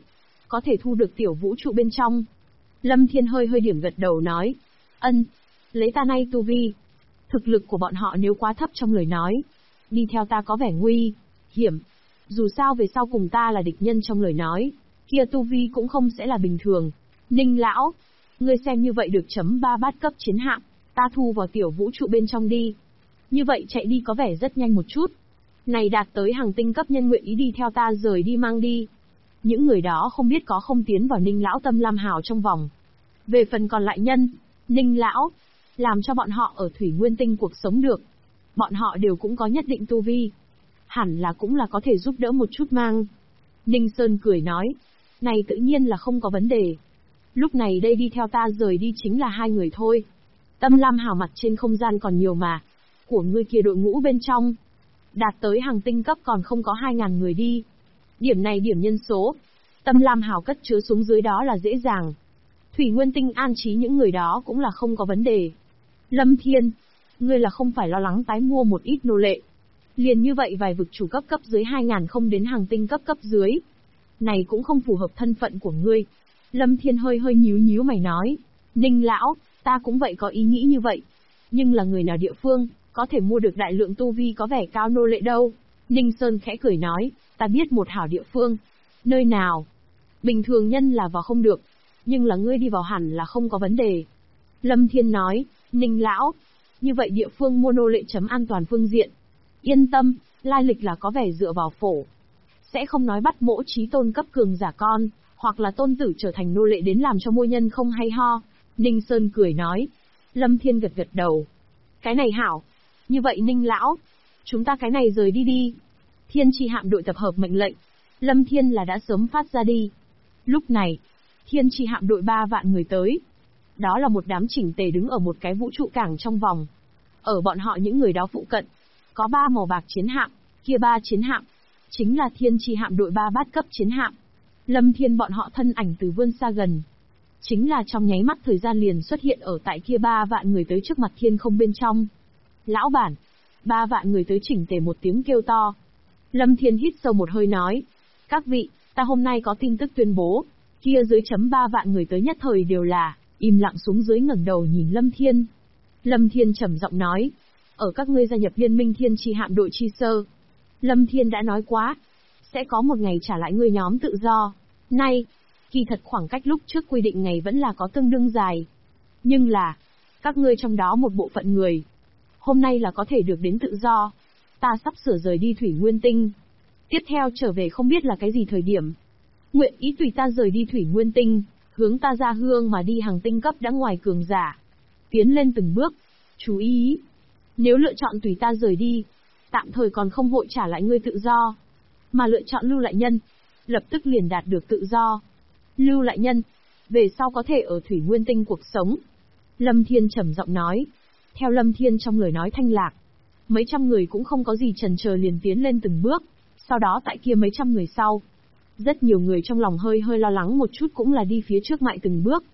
có thể thu được tiểu vũ trụ bên trong. Lâm Thiên hơi điểm gật đầu nói, ân, lấy ta nay tu vi, thực lực của bọn họ nếu quá thấp trong lời nói, đi theo ta có vẻ nguy hiểm. Dù sao về sau cùng ta là địch nhân trong lời nói, kia tu vi cũng không sẽ là bình thường. Ninh lão, ngươi xem như vậy được chấm 3 bát cấp chiến hạm, ta thu vào tiểu vũ trụ bên trong đi. Như vậy chạy đi có vẻ rất nhanh một chút. Này đạt tới hàng tinh cấp nhân nguyện ý đi theo ta rời đi mang đi. Những người đó không biết có không tiến vào Ninh lão tâm lam hào trong vòng. Về phần còn lại nhân, Ninh lão, làm cho bọn họ ở Thủy Nguyên Tinh cuộc sống được. Bọn họ đều cũng có nhất định tu vi. Hẳn là cũng là có thể giúp đỡ một chút mang. Ninh Sơn cười nói. Này tự nhiên là không có vấn đề. Lúc này đây đi theo ta rời đi chính là 2 người thôi. Tâm Lam Hảo mặt trên không gian còn nhiều mà. Của ngươi kia đội ngũ bên trong, đạt tới hàng tinh cấp còn không có 2.000 người đi. Điểm này điểm nhân số. Tâm Lam Hảo cất chứa xuống dưới đó là dễ dàng. Thủy Nguyên Tinh an trí những người đó cũng là không có vấn đề. Lâm Thiên, ngươi là không phải lo lắng tái mua một ít nô lệ. Liền như vậy vài vực chủ cấp dưới 2.000 không đến hàng tinh cấp dưới. Này cũng không phù hợp thân phận của ngươi. Lâm Thiên hơi nhíu mày nói. Ninh lão, ta cũng vậy có ý nghĩ như vậy. Nhưng là người nào địa phương, có thể mua được đại lượng tu vi có vẻ cao nô lệ đâu. Ninh Sơn khẽ cười nói, ta biết một hảo địa phương. Nơi nào? Bình thường nhân là vào không được, nhưng là ngươi đi vào hẳn là không có vấn đề. Lâm Thiên nói, Ninh lão, như vậy địa phương mua nô lệ chấm an toàn phương diện. Yên tâm, lai lịch là có vẻ dựa vào phổ. Sẽ không nói bắt mỗ trí tôn cấp cường giả con, hoặc là tôn tử trở thành nô lệ đến làm cho môi nhân không hay ho. Ninh Sơn cười nói. Lâm Thiên gật đầu. Cái này hảo. Như vậy Ninh lão, chúng ta cái này rời đi. Thiên Chi hạm đội tập hợp mệnh lệnh. Lâm Thiên là đã sớm phát ra đi. Lúc này, Thiên Chi hạm đội 3 vạn người tới. Đó là một đám chỉnh tề đứng ở một cái vũ trụ cảng trong vòng. Ở bọn họ những người đó phụ cận, có 3 màu bạc chiến hạm, kia 3 chiến hạm, chính là Thiên Chi hạm đội 3 bát cấp chiến hạm. Lâm Thiên bọn họ thân ảnh từ vươn xa gần. Chính là trong nháy mắt thời gian liền xuất hiện ở tại kia 3 vạn người tới trước mặt thiên không bên trong. Lão bản, 3 vạn người tới chỉnh tề một tiếng kêu to. Lâm Thiên hít sâu một hơi nói. Các vị, ta hôm nay có tin tức tuyên bố. Kia dưới chấm 3 vạn người tới nhất thời đều là, im lặng xuống dưới ngẩng đầu nhìn Lâm Thiên. Lâm Thiên trầm giọng nói. Ở các ngươi gia nhập liên minh Thiên Chi hạm đội chi sơ. Lâm Thiên đã nói quá. Sẽ có một ngày trả lại ngươi nhóm tự do. Nay, kỳ thật khoảng cách lúc trước quy định ngày vẫn là có tương đương dài. Nhưng là, các ngươi trong đó một bộ phận người, hôm nay là có thể được đến tự do. Ta sắp sửa rời đi Thủy Nguyên Tinh. Tiếp theo trở về không biết là cái gì thời điểm. Nguyện ý tùy ta rời đi Thủy Nguyên Tinh, hướng ta ra hương mà đi hàng tinh cấp đã ngoài cường giả. Tiến lên từng bước. Chú ý, nếu lựa chọn tùy ta rời đi, tạm thời còn không hội trả lại ngươi tự do. Mà lựa chọn lưu lại nhân, lập tức liền đạt được tự do. Lưu lại nhân, về sau có thể ở Thủy Nguyên Tinh cuộc sống. Lâm Thiên trầm giọng nói. Theo Lâm Thiên trong lời nói thanh lạc, mấy trăm người cũng không có gì chần chờ liền tiến lên từng bước. Sau đó tại kia mấy trăm người sau, rất nhiều người trong lòng hơi lo lắng một chút cũng là đi phía trước mại từng bước.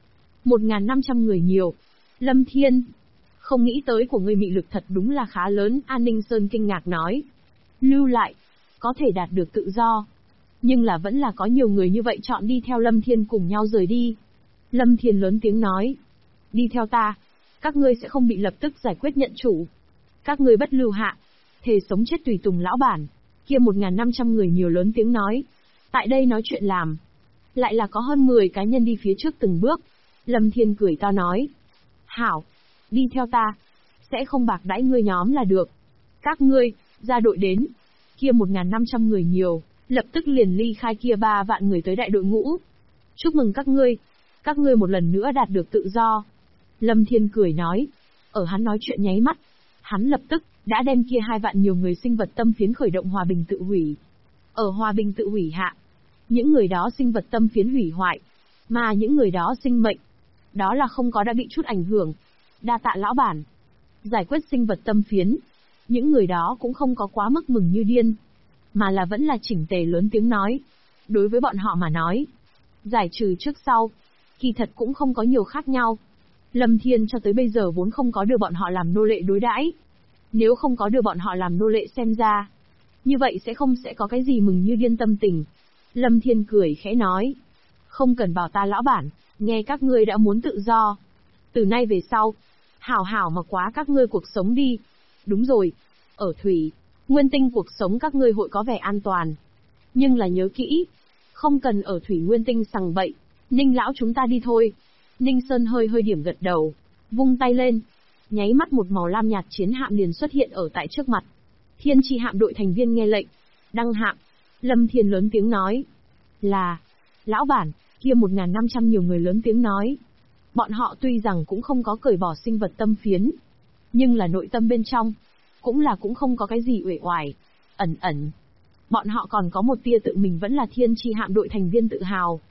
1.500 người nhiều. Lâm Thiên, không nghĩ tới của ngươi mị lực thật đúng là khá lớn. An Ninh Sơn kinh ngạc nói. Lưu lại, có thể đạt được tự do. Nhưng là vẫn là có nhiều người như vậy chọn đi theo Lâm Thiên cùng nhau rời đi. Lâm Thiên lớn tiếng nói. Đi theo ta, các ngươi sẽ không bị lập tức giải quyết nhận chủ. Các ngươi bất lưu hạ, thề sống chết tùy tùng lão bản. Kia 1.500 người nhiều lớn tiếng nói. Tại đây nói chuyện làm. Lại là có hơn 10 cá nhân đi phía trước từng bước. Lâm Thiên cười to nói. Hảo, đi theo ta. Sẽ không bạc đãi ngươi nhóm là được. Các ngươi, ra đội đến. Kia 1.500 người nhiều, lập tức liền ly khai kia 3 vạn người tới đại đội ngũ. Chúc mừng các ngươi một lần nữa đạt được tự do. Lâm Thiên cười nói. Ở hắn nói chuyện nháy mắt, hắn lập tức đã đem kia 2 vạn nhiều người sinh vật tâm phiến khởi động hòa bình tự hủy. Ở hòa bình tự hủy hạ, những người đó sinh vật tâm phiến hủy hoại, mà những người đó sinh mệnh, đó là không có đã bị chút ảnh hưởng. Đa tạ lão bản. Giải quyết sinh vật tâm phiến, những người đó cũng không có quá mức mừng như điên, mà là vẫn là chỉnh tề lớn tiếng nói. Đối với bọn họ mà nói, giải trừ trước sau, kỳ thật cũng không có nhiều khác nhau. Lâm Thiên cho tới bây giờ vốn không có đưa bọn họ làm nô lệ đối đãi. Nếu không có đưa bọn họ làm nô lệ xem ra, như vậy sẽ có cái gì mừng như điên tâm tình. Lâm Thiên cười khẽ nói. Không cần bảo ta lão bản, nghe các ngươi đã muốn tự do. Từ nay về sau, hảo hảo mà quá các ngươi cuộc sống đi. Đúng rồi, ở Thủy Nguyên Tinh cuộc sống các ngươi hội có vẻ an toàn. Nhưng là nhớ kỹ, không cần ở Thủy Nguyên Tinh sằng bậy. Ninh lão chúng ta đi thôi. Ninh Sơn hơi điểm gật đầu, vung tay lên. Nháy mắt một màu lam nhạt chiến hạm liền xuất hiện ở tại trước mặt. Thiên Chi hạm đội thành viên nghe lệnh. Đăng hạm. Lâm Thiên lớn tiếng nói. Là, lão bản, kia 1.500 nhiều người lớn tiếng nói. Bọn họ tuy rằng cũng không có cởi bỏ sinh vật tâm phiến, nhưng là nội tâm bên trong, cũng không có cái gì uể oải, ẩn. Bọn họ còn có một tia tự mình vẫn là Thiên Chi hạm đội thành viên tự hào.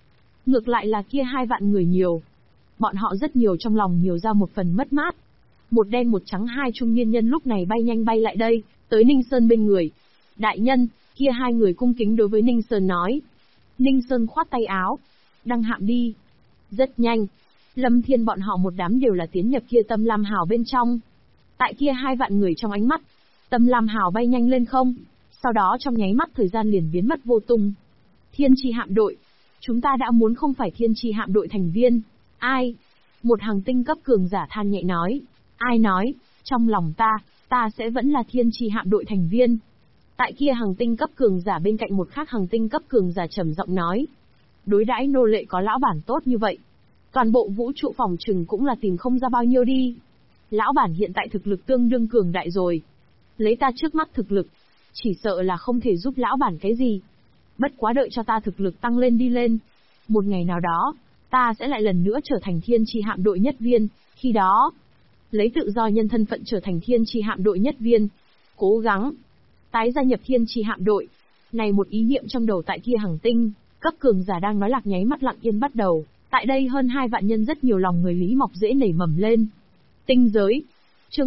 Ngược lại là kia 2 vạn người nhiều. Bọn họ rất nhiều trong lòng nhiều ra một phần mất mát. Một đen một trắng 2 trung niên nhân lúc này bay nhanh bay lại đây, tới Ninh Sơn bên người. Đại nhân, kia 2 người cung kính đối với Ninh Sơn nói. Ninh Sơn khoát tay áo. Đăng hạm đi. Rất nhanh. Lâm Thiên bọn họ một đám đều là tiến nhập kia Tâm Lam Hào bên trong. Tại kia 2 vạn người trong ánh mắt, Tâm Lam Hào bay nhanh lên không. Sau đó trong nháy mắt thời gian liền biến mất vô tung. Thiên Chi hạm đội. Chúng ta đã muốn không phải Thiên Chi hạm đội thành viên. Ai? Một hàng tinh cấp cường giả than nhẹ nói. Ai nói, trong lòng ta sẽ vẫn là Thiên Chi hạm đội thành viên. Tại kia hàng tinh cấp cường giả bên cạnh một khác hàng tinh cấp cường giả trầm giọng nói. Đối đãi nô lệ có lão bản tốt như vậy. Toàn bộ vũ trụ phòng trừng cũng là tìm không ra bao nhiêu đi. Lão bản hiện tại thực lực tương đương cường đại rồi. Lấy ta trước mắt thực lực, chỉ sợ là không thể giúp lão bản cái gì. Bất quá đợi cho ta thực lực tăng lên đi lên. Một ngày nào đó, ta sẽ lại lần nữa trở thành Thiên Chi hạm đội nhất viên, khi đó, lấy tự do nhân thân phận trở thành Thiên Chi hạm đội nhất viên. Cố gắng tái gia nhập Thiên Chi hạm đội. Này một ý niệm trong đầu tại kia hàng tinh cấp cường giả đang nói lạc nháy mắt lặng yên bắt đầu. Tại đây hơn 2 vạn nhân rất nhiều lòng người lý mọc dễ nảy mầm lên. Tinh giới. Chương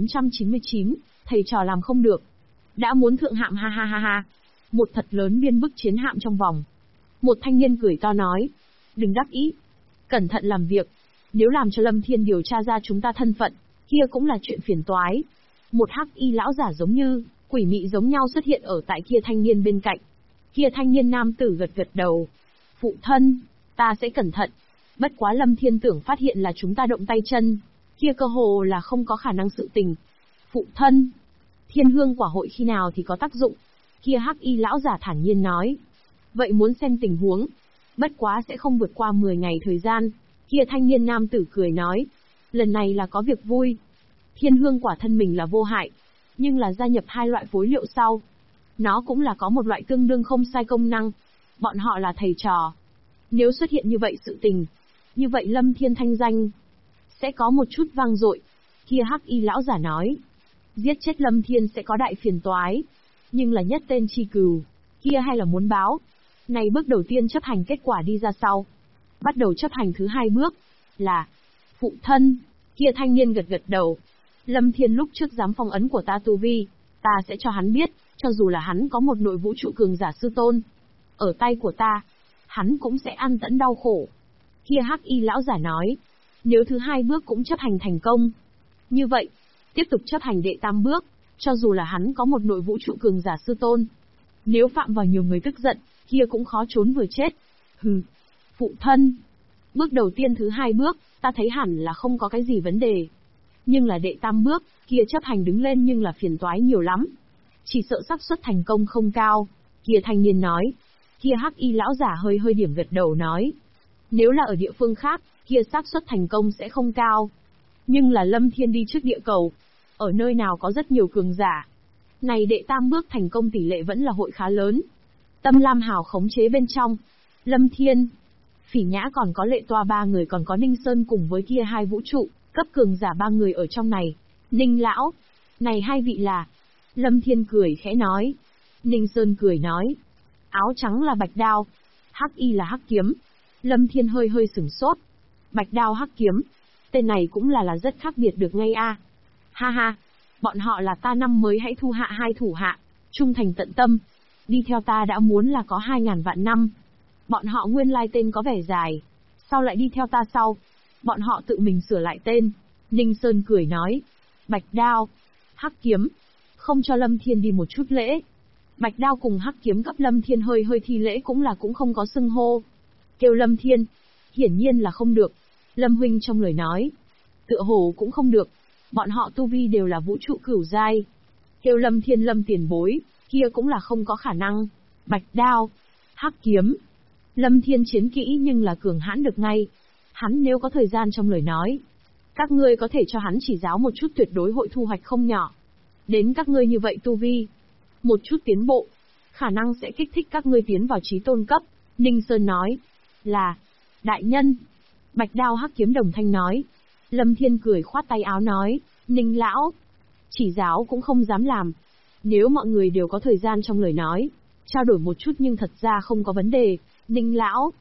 1499, thầy trò làm không được. Đã muốn thượng hạm ha ha ha ha. Một thật lớn biên bức chiến hạm trong vòng. Một thanh niên cười to nói. Đừng đắc ý. Cẩn thận làm việc. Nếu làm cho Lâm Thiên điều tra ra chúng ta thân phận, kia cũng là chuyện phiền toái. Một hắc y lão giả giống như quỷ mị giống nhau xuất hiện ở tại kia thanh niên bên cạnh. Kia thanh niên nam tử gật gật đầu. Phụ thân, ta sẽ cẩn thận. Bất quá Lâm Thiên tưởng phát hiện là chúng ta động tay chân, kia cơ hồ là không có khả năng sự tình. Phụ thân, thiên hương quả hội khi nào thì có tác dụng? Kia hắc y lão giả thản nhiên nói. Vậy muốn xem tình huống. Bất quá sẽ không vượt qua 10 ngày thời gian. Kia thanh niên nam tử cười nói. Lần này là có việc vui. Thiên hương quả thân mình là vô hại, nhưng là gia nhập 2 loại phối liệu sau. Nó cũng là có một loại tương đương không sai công năng. Bọn họ là thầy trò. Nếu xuất hiện như vậy sự tình, như vậy Lâm Thiên thanh danh sẽ có một chút vang dội. Kia hắc y lão giả nói. Giết chết Lâm Thiên sẽ có đại phiền toái. Nhưng là nhất tên chi cừu, kia hay là muốn báo. Này bước đầu tiên chấp hành kết quả đi ra sau. Bắt đầu chấp hành thứ 2 bước, là phụ thân. Kia thanh niên gật gật đầu. Lâm Thiên lúc trước dám phong ấn của ta tu vi, ta sẽ cho hắn biết, cho dù là hắn có một nội vũ trụ cường giả sư tôn, ở tay của ta, hắn cũng sẽ ăn tẫn đau khổ. Kia hắc y lão giả nói, nếu thứ 2 bước cũng chấp hành thành công, như vậy, tiếp tục chấp hành đệ 3 bước, cho dù là hắn có một nội vũ trụ cường giả sư tôn, nếu phạm vào nhiều người tức giận, kia cũng khó trốn vừa chết. Hừ, phụ thân. Bước đầu tiên thứ 2 bước, ta thấy hẳn là không có cái gì vấn đề. Nhưng là đệ 3 bước, kia chấp hành đứng lên nhưng là phiền toái nhiều lắm. Chỉ sợ xác suất thành công không cao. Kia thanh niên nói. Kia hắc y lão giả hơi điểm gật đầu nói. Nếu là ở địa phương khác, kia xác suất thành công sẽ không cao. Nhưng là Lâm Thiên đi trước địa cầu. Ở nơi nào có rất nhiều cường giả. Này đệ 3 bước thành công tỷ lệ vẫn là hội khá lớn. Tâm Lam Hào khống chế bên trong. Lâm Thiên, Phỉ Nhã còn có Lệ Toa 3 người, còn có Ninh Sơn cùng với kia 2 vũ trụ cấp cường giả 3 người ở trong này. Ninh lão, này 2 vị là? Lâm Thiên cười khẽ nói. Ninh Sơn cười nói. Áo trắng là Bạch Đao, hắc y là Hắc Kiếm. Lâm Thiên hơi sửng sốt. Bạch Đao Hắc Kiếm, tên này cũng là rất khác biệt được ngay a. Ha ha, bọn họ là ta năm mới hãy thu hạ 2 thủ hạ, trung thành tận tâm, đi theo ta đã muốn là có 2000 vạn năm. Bọn họ nguyên lai tên có vẻ dài, sau lại đi theo ta sau, bọn họ tự mình sửa lại tên. Ninh Sơn cười nói, Bạch Đao, Hắc Kiếm, không cho Lâm Thiên đi một chút lễ. Bạch Đao cùng Hắc Kiếm cấp Lâm Thiên hơi thi lễ cũng không có xưng hô. Kêu Lâm Thiên, hiển nhiên là không được. Lâm huynh trong lời nói, tựa hồ cũng không được. Bọn họ tu vi đều là vũ trụ cửu giai. Kêu Lâm Thiên Lâm tiền bối, kia cũng là không có khả năng. Bạch Đao, Hắc Kiếm, Lâm Thiên chiến kỹ nhưng là cường hãn được ngay. Hắn nếu có thời gian trong lời nói, các ngươi có thể cho hắn chỉ giáo một chút, tuyệt đối hội thu hoạch không nhỏ. Đến các ngươi như vậy tu vi, một chút tiến bộ, khả năng sẽ kích thích các ngươi tiến vào chí tôn cấp. Ninh Sơn nói, là, đại nhân. Bạch Đao Hắc Kiếm đồng thanh nói. Lâm Thiên cười khoát tay áo nói, Ninh lão, chỉ giáo cũng không dám làm. Nếu mọi người đều có thời gian trong lời nói, trao đổi một chút nhưng thật ra không có vấn đề. Ninh lão,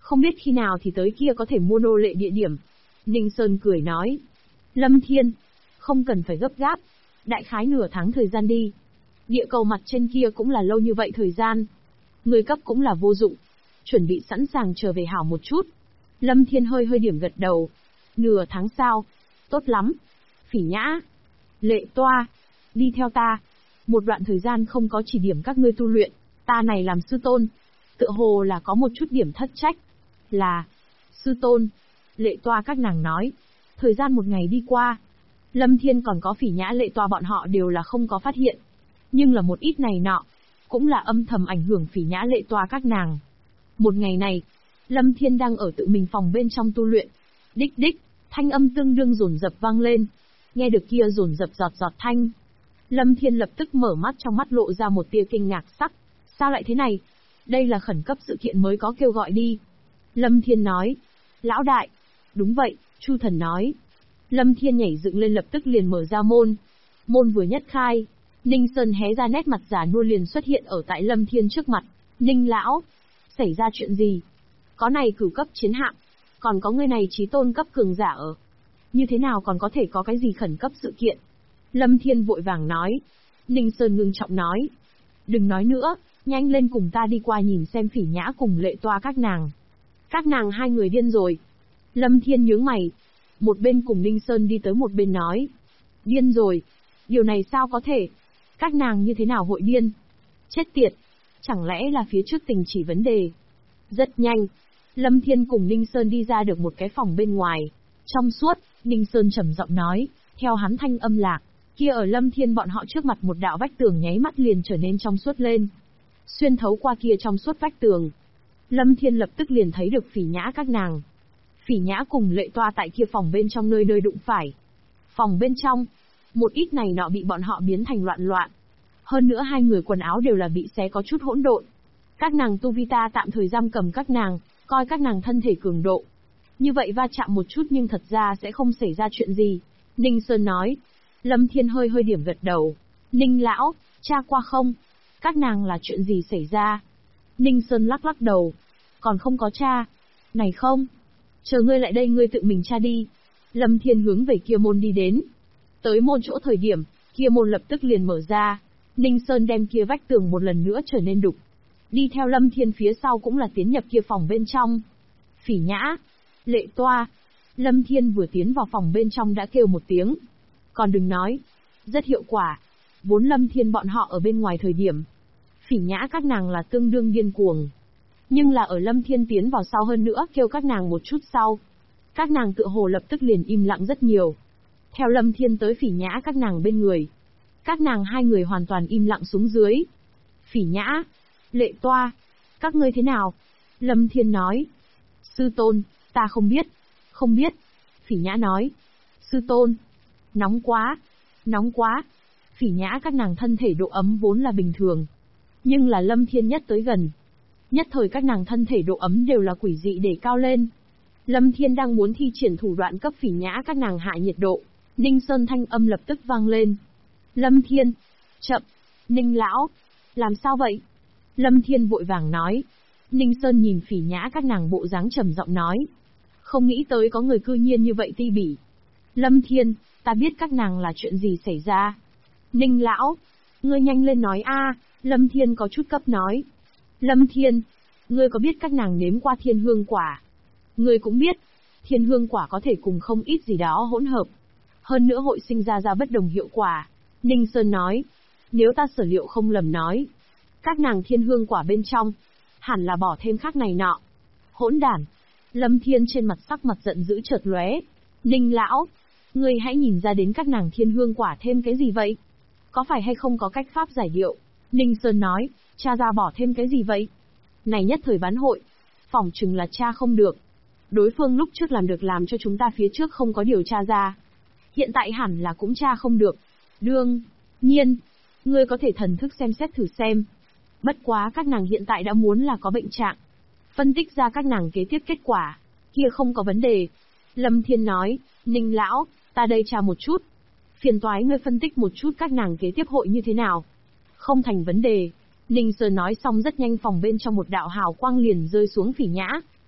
Không biết khi nào thì tới kia có thể mua nô lệ địa điểm. Ninh Sơn cười nói. Lâm Thiên, không cần phải gấp gáp. Đại khái nửa tháng thời gian đi. Địa cầu mặt trên kia cũng là lâu như vậy thời gian. Người cấp cũng là vô dụng. Chuẩn bị sẵn sàng trở về hảo một chút. Lâm Thiên hơi hơi điểm gật đầu. Nửa tháng sau. Tốt lắm. Phỉ Nhã, Lệ Toa, đi theo ta. Một đoạn thời gian không có chỉ điểm các ngươi tu luyện. Ta này làm sư tôn. Tựa hồ là có một chút điểm thất trách. Là, sư tôn. Lệ Toa các nàng nói. Thời gian một ngày đi qua. Lâm Thiên còn có Phỉ Nhã Lệ Toa bọn họ đều là không có phát hiện. Nhưng là một ít này nọ. Cũng là âm thầm ảnh hưởng Phỉ Nhã Lệ Toa các nàng. Một ngày này, Lâm Thiên đang ở tự mình phòng bên trong tu luyện. Đích đích, thanh âm tương đương dồn dập vang lên. Nghe được kia dồn dập giọt giọt thanh. Lâm Thiên lập tức mở mắt, trong mắt lộ ra một tia kinh ngạc sắc. Sao lại thế này? Đây là khẩn cấp sự kiện mới có kêu gọi đi. Lâm Thiên nói. Lão đại. Đúng vậy, Chu Thần nói. Lâm Thiên nhảy dựng lên lập tức liền mở ra môn. Môn vừa nhất khai. Ninh Sơn hé ra nét mặt già nua liền xuất hiện ở tại Lâm Thiên trước mặt. Ninh lão. Xảy ra chuyện gì? Có này cửu cấp chiến hạm. Còn có người này chí tôn cấp cường giả ở. Như thế nào còn có thể có cái gì khẩn cấp sự kiện? Lâm Thiên vội vàng nói. Ninh Sơn ngưng trọng nói. Đừng nói nữa, nhanh lên cùng ta đi qua nhìn xem Phỉ Nhã cùng Lệ Toa các nàng. Các nàng hai người điên rồi. Lâm Thiên nhướng mày. Một bên cùng Ninh Sơn đi tới một bên nói. Điên rồi. Điều này sao có thể? Các nàng như thế nào hội điên? Chết tiệt. Chẳng lẽ là phía trước tình chỉ vấn đề? Rất nhanh. Lâm Thiên cùng Ninh Sơn đi ra được một cái phòng bên ngoài. Trong suốt, Ninh Sơn trầm giọng nói, theo hắn thanh âm lạc, kia ở Lâm Thiên bọn họ trước mặt một đạo vách tường nháy mắt liền trở nên trong suốt lên. Xuyên thấu qua kia trong suốt vách tường, Lâm Thiên lập tức liền thấy được Phỉ Nhã các nàng. Phỉ Nhã cùng Lệ Toa tại kia phòng bên trong nơi nơi đụng phải. Phòng bên trong, một ít này nọ bị bọn họ biến thành loạn loạn. Hơn nữa hai người quần áo đều là bị xé có chút hỗn độn. Các nàng tu vi ta tạm thời giam cầm các nàng, coi các nàng thân thể cường độ. Như vậy va chạm một chút nhưng thật ra sẽ không xảy ra chuyện gì. Ninh Sơn nói. Lâm Thiên hơi hơi điểm gật đầu. Ninh lão, tra qua không? Các nàng là chuyện gì xảy ra? Ninh Sơn lắc lắc đầu. Còn không có tra. Này không. Chờ ngươi lại đây ngươi tự mình tra đi. Lâm Thiên hướng về kia môn đi đến. Tới môn chỗ thời điểm, kia môn lập tức liền mở ra. Ninh Sơn đem kia vách tường một lần nữa trở nên đục. Đi theo Lâm Thiên phía sau cũng là tiến nhập kia phòng bên trong. Phỉ Nhã, Lệ Toa. Lâm Thiên vừa tiến vào phòng bên trong đã kêu một tiếng. Còn đừng nói. Rất hiệu quả. Vốn Lâm Thiên bọn họ ở bên ngoài thời điểm. Phỉ Nhã các nàng là tương đương điên cuồng. Nhưng là ở Lâm Thiên tiến vào sau hơn nữa kêu các nàng một chút sau. Các nàng tựa hồ lập tức liền im lặng rất nhiều. Theo Lâm Thiên tới Phỉ Nhã các nàng bên người. Các nàng hai người hoàn toàn im lặng xuống dưới. Phỉ Nhã, Lệ Toa, các ngươi thế nào? Lâm Thiên nói. Sư tôn, ta không biết. Không biết. Phỉ Nhã nói. Sư tôn. Nóng quá. Nóng quá. Phỉ Nhã các nàng thân thể độ ấm vốn là bình thường. Nhưng là Lâm Thiên nhất tới gần. Nhất thời các nàng thân thể độ ấm đều là quỷ dị để cao lên. Lâm Thiên đang muốn thi triển thủ đoạn cấp Phỉ Nhã các nàng hạ nhiệt độ. Ninh Sơn thanh âm lập tức vang lên. Lâm Thiên. Chậm. Ninh lão. Làm sao vậy? Lâm Thiên vội vàng nói. Ninh Sơn nhìn Phỉ Nhã các nàng bộ dáng trầm giọng nói. Không nghĩ tới có người cư nhiên như vậy ti bỉ. Lâm Thiên, ta biết các nàng là chuyện gì xảy ra. Ninh lão. Ngươi nhanh lên nói a. Lâm Thiên có chút cấp nói. Lâm Thiên. Ngươi có biết các nàng nếm qua thiên hương quả? Ngươi cũng biết. Thiên hương quả có thể cùng không ít gì đó hỗn hợp. Hơn nữa hội sinh ra bất đồng hiệu quả. Ninh Sơn nói. Nếu ta sở liệu không lầm nói. Các nàng thiên hương quả bên trong. Hẳn là bỏ thêm khác này nọ. Hỗn đản. Lâm Thiên trên mặt sắc mặt giận dữ chợt lóe. Ninh lão. Ngươi hãy nhìn ra đến các nàng thiên hương quả thêm cái gì vậy? Có phải hay không có cách pháp giải điệu? Ninh Sơn nói. Cha ra bỏ thêm cái gì vậy? Này nhất thời bán hội. Phỏng chừng là cha không được. Đối phương lúc trước làm được làm cho chúng ta phía trước không có điều tra ra. Hiện tại hẳn là cũng tra không được. Đương nhiên, ngươi có thể thần thức xem xét thử xem. Bất quá các nàng hiện tại đã muốn là có bệnh trạng. Phân tích ra các nàng kế tiếp kết quả. Kia không có vấn đề. Lâm Thiên nói, Ninh lão, ta đây tra một chút. Phiền toái ngươi phân tích một chút các nàng kế tiếp hội như thế nào. Không thành vấn đề. Ninh Sơn nói xong rất nhanh phòng bên trong một đạo hào quang liền rơi xuống Phỉ Nhã.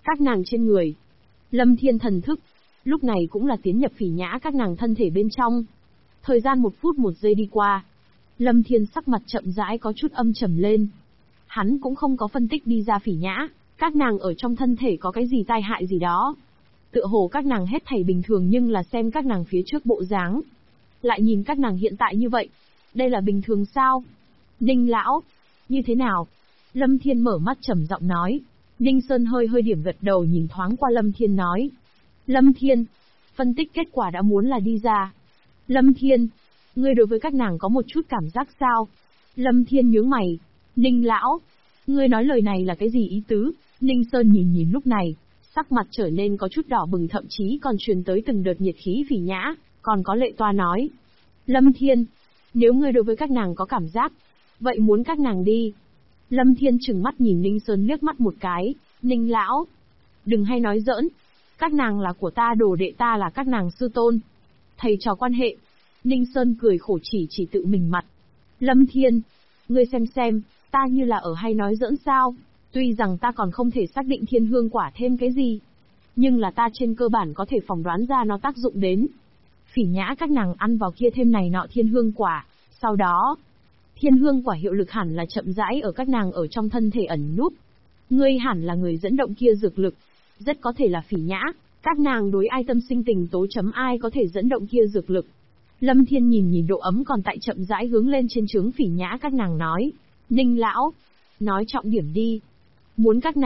các nàng trên người. Lâm Thiên thần thức, lúc này cũng là tiến nhập Phỉ Nhã các nàng thân thể bên trong. Thời gian 1 phút 1 giây đi qua. Lâm Thiên sắc mặt chậm rãi có chút âm trầm lên. Hắn cũng không có phân tích đi ra Phỉ Nhã, các nàng ở trong thân thể có cái gì tai hại gì đó. Tựa hồ các nàng hết thảy bình thường, nhưng là xem các nàng phía trước bộ dáng, lại nhìn các nàng hiện tại như vậy. Đây là bình thường sao? Ninh lão, như thế nào? Lâm Thiên mở mắt trầm giọng nói. Ninh Sơn hơi hơi điểm gật đầu, nhìn thoáng qua Lâm Thiên nói. Lâm Thiên, phân tích kết quả đã muốn là đi ra. Lâm Thiên, ngươi đối với các nàng có một chút cảm giác sao? Lâm Thiên nhướng mày. Ninh lão, ngươi nói lời này là cái gì ý tứ? Ninh Sơn nhìn lúc này, sắc mặt trở nên có chút đỏ bừng, thậm chí còn truyền tới từng đợt nhiệt khí Phỉ Nhã, còn có Lệ Toa nói. Lâm Thiên, nếu ngươi đối với các nàng có cảm giác, vậy muốn các nàng đi. Lâm Thiên trừng mắt nhìn Ninh Sơn liếc mắt một cái. Ninh lão, đừng hay nói giỡn. Các nàng là của ta, đồ đệ ta là các nàng sư tôn. Thầy trò quan hệ. Ninh Sơn cười khổ chỉ tự mình mặt. Lâm Thiên, ngươi xem, ta như là ở hay nói giỡn sao? Tuy rằng ta còn không thể xác định thiên hương quả thêm cái gì, nhưng là ta trên cơ bản có thể phỏng đoán ra nó tác dụng đến. Phỉ Nhã các nàng ăn vào kia thêm này nọ thiên hương quả, sau đó, thiên hương quả hiệu lực hẳn là chậm rãi ở các nàng ở trong thân thể ẩn núp. Ngươi hẳn là người dẫn động kia dược lực, rất có thể là Phỉ Nhã, các nàng đối ai tâm sinh tình tố chấm ai có thể dẫn động kia dược lực. Lâm Thiên nhìn độ ấm còn tại chậm rãi hướng lên trên trướng Phỉ Nhã các nàng nói. Ninh lão, nói trọng điểm đi. Muốn các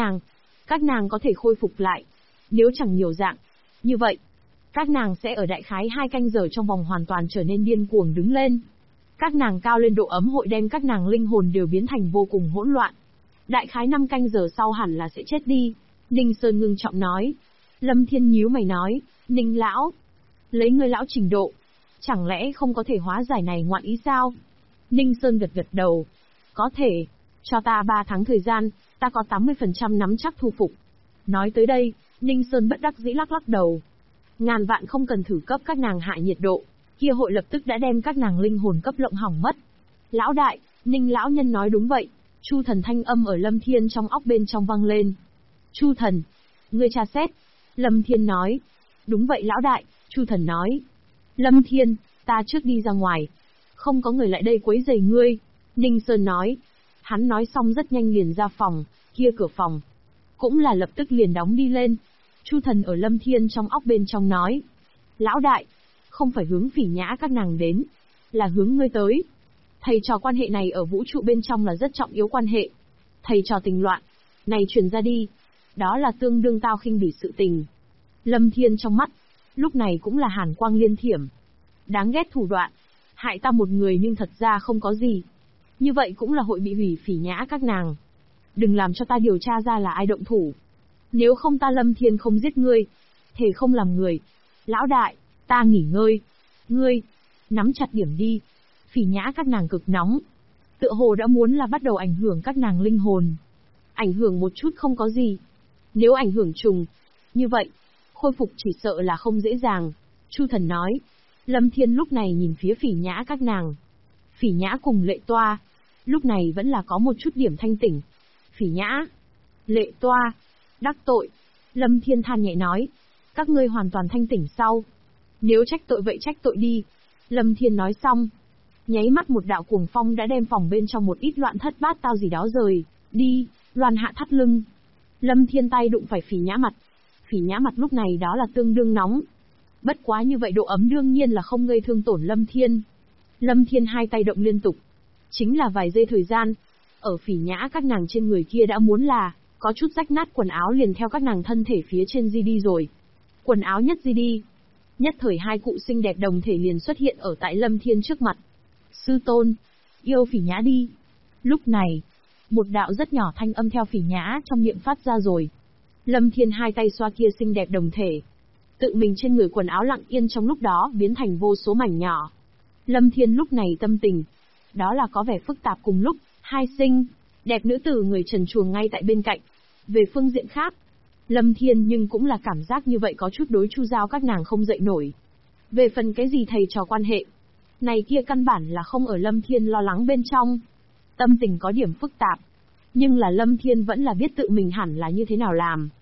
nàng có thể khôi phục lại. Nếu chẳng nhiều dạng, như vậy, các nàng sẽ ở đại khái 2 canh giờ trong vòng hoàn toàn trở nên điên cuồng đứng lên. Các nàng cao lên độ ấm hội đem các nàng linh hồn đều biến thành vô cùng hỗn loạn. Đại khái 5 canh giờ sau hẳn là sẽ chết đi. Ninh Sơn ngưng trọng nói. Lâm Thiên nhíu mày nói. Ninh lão, lấy ngươi lão trình độ, chẳng lẽ không có thể hóa giải này ngoạn ý sao? Ninh Sơn gật đầu. Có thể, cho ta 3 tháng thời gian, ta có 80% nắm chắc thu phục. Nói tới đây, Ninh Sơn bất đắc dĩ lắc đầu. Ngàn vạn không cần thử cấp các nàng hạ nhiệt độ, kia hội lập tức đã đem các nàng linh hồn cấp lộng hỏng mất. Lão đại, Ninh lão nhân nói đúng vậy. Chu Thần thanh âm ở Lâm Thiên trong óc bên trong vang lên. Chu Thần, ngươi tra xét. Lâm Thiên nói. Đúng vậy lão đại, Chu Thần nói. Lâm Thiên, ta trước đi ra ngoài. Không có người lại đây quấy rầy ngươi. Ninh Sơn nói. Hắn nói xong rất nhanh liền ra phòng, kia cửa phòng cũng là lập tức liền đóng đi lên. Chu Thần ở Lâm Thiên trong óc bên trong nói. Lão đại, không phải hướng Phỉ Nhã các nàng đến, là hướng ngươi tới. Thầy trò quan hệ này ở vũ trụ bên trong là rất trọng yếu quan hệ. Thầy trò tình loạn, này truyền ra đi, đó là tương đương tao khinh bỉ sự tình. Lâm Thiên trong mắt, lúc này cũng là hàn quang liên thiểm. Đáng ghét thủ đoạn, hại ta một người nhưng thật ra không có gì. Như vậy cũng là hội bị hủy Phỉ Nhã các nàng. Đừng làm cho ta điều tra ra là ai động thủ. Nếu không ta Lâm Thiên không giết ngươi, thề không làm người. Lão đại, ta nghỉ ngơi. Ngươi, nắm chặt điểm đi. Phỉ Nhã các nàng cực nóng. Tựa hồ đã muốn là bắt đầu ảnh hưởng các nàng linh hồn. Ảnh hưởng một chút không có gì. Nếu ảnh hưởng trùng, như vậy, khôi phục chỉ sợ là không dễ dàng. Chu Thần nói. Lâm Thiên lúc này nhìn phía Phỉ Nhã các nàng. Phỉ Nhã cùng Lệ Toa, lúc này vẫn là có một chút điểm thanh tỉnh. Phỉ Nhã, Lệ Toa, đắc tội. Lâm Thiên than nhẹ nói. Các ngươi hoàn toàn thanh tỉnh sau. Nếu trách tội vậy trách tội đi. Lâm Thiên nói xong. Nháy mắt một đạo cuồng phong đã đem phòng bên trong một ít loạn thất bát tao gì đó rời đi, loàn hạ thắt lưng. Lâm Thiên tay đụng phải Phỉ Nhã mặt. Phỉ Nhã mặt lúc này đó là tương đương nóng. Bất quá như vậy độ ấm đương nhiên là không gây thương tổn Lâm Thiên. Lâm Thiên hai tay động liên tục. Chính là vài giây thời gian, ở Phỉ Nhã các nàng trên người kia đã muốn là có chút rách nát quần áo liền theo các nàng thân thể phía trên di đi rồi. Quần áo nhất di đi. Nhất thời hai cụ xinh đẹp đồng thể liền xuất hiện ở tại Lâm Thiên trước mặt. Sư tôn, yêu Phỉ Nhã đi. Lúc này, một đạo rất nhỏ thanh âm theo Phỉ Nhã trong miệng phát ra rồi. Lâm Thiên hai tay xoa kia xinh đẹp đồng thể. Tự mình trên người quần áo lặng yên trong lúc đó biến thành vô số mảnh nhỏ. Lâm Thiên lúc này tâm tình, đó là có vẻ phức tạp cùng lúc, hai xinh đẹp nữ tử người trần truồng ngay tại bên cạnh. Về phương diện khác, Lâm Thiên nhưng cũng là cảm giác như vậy có chút đối Chu Giao các nàng không dậy nổi. Về phần cái gì thầy trò quan hệ, này kia căn bản là không ở Lâm Thiên lo lắng bên trong. Tâm tình có điểm phức tạp, nhưng là Lâm Thiên vẫn là biết tự mình hẳn là như thế nào làm.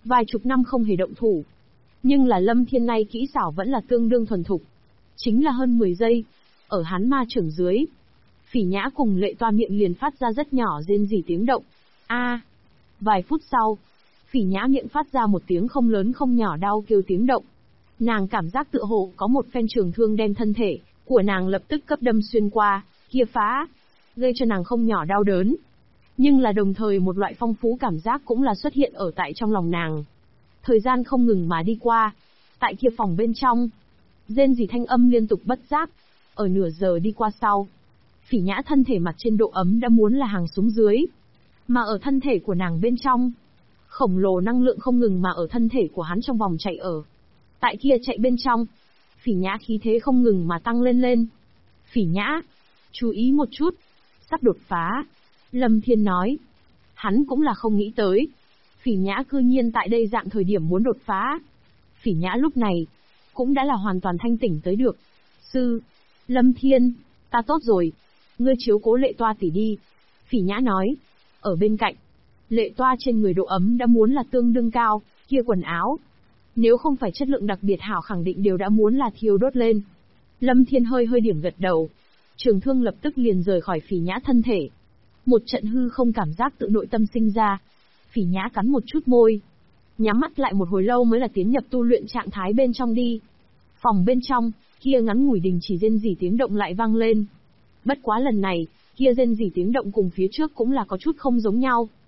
vài chục năm không hề động thủ. Nhưng là Lâm Thiên nay kỹ xảo vẫn là tương đương thuần thục. Chính là hơn 10 giây, ở hắn ma trưởng dưới, Phỉ Nhã cùng Lệ Toa miệng liền phát ra rất nhỏ rên rỉ tiếng động. A. Vài phút sau, Phỉ Nhã miệng phát ra một tiếng không lớn không nhỏ đau kêu tiếng động. Nàng cảm giác tựa hồ có một phen trường thương đem thân thể của nàng lập tức cấp đâm xuyên qua, kia phá, gây cho nàng không nhỏ đau đớn. Nhưng là đồng thời một loại phong phú cảm giác cũng là xuất hiện ở tại trong lòng nàng. Thời gian không ngừng mà đi qua, tại kia phòng bên trong, rên rỉ thanh âm liên tục bất giác. Ở nửa giờ đi qua sau, Phỉ Nhã thân thể mặt trên độ ấm đã muốn là hàng xuống dưới. Mà ở thân thể của nàng bên trong, khổng lồ năng lượng không ngừng mà ở thân thể của hắn trong vòng chạy ở. Tại kia chạy bên trong, Phỉ Nhã khí thế không ngừng mà tăng lên lên. Phỉ Nhã, chú ý một chút, sắp đột phá. Lâm Thiên nói. Hắn cũng là không nghĩ tới. Phỉ Nhã cư nhiên tại đây dạng thời điểm muốn đột phá. Phỉ Nhã lúc này, cũng đã là hoàn toàn thanh tỉnh tới được. Sư, Lâm Thiên, ta tốt rồi. Ngươi chiếu cố Lệ Toa tỷ đi. Phỉ Nhã nói. Ở bên cạnh, Lệ Toa trên người độ ấm đã muốn là tương đương cao, kia quần áo, nếu không phải chất lượng đặc biệt hảo khẳng định đều đã muốn là thiêu đốt lên. Lâm Thiên hơi hơi điểm gật đầu. Trường thương lập tức liền rời khỏi Phỉ Nhã thân thể. Một trận hư không cảm giác tự nội tâm sinh ra. Phỉ Nhã cắn một chút môi, nhắm mắt lại một hồi lâu mới là tiến nhập tu luyện trạng thái bên trong đi. Phòng bên trong, kia ngắn ngủi đình chỉ rên rỉ tiếng động lại vang lên. Bất quá lần này, kia rên rỉ tiếng động cùng phía trước cũng là có chút không giống nhau.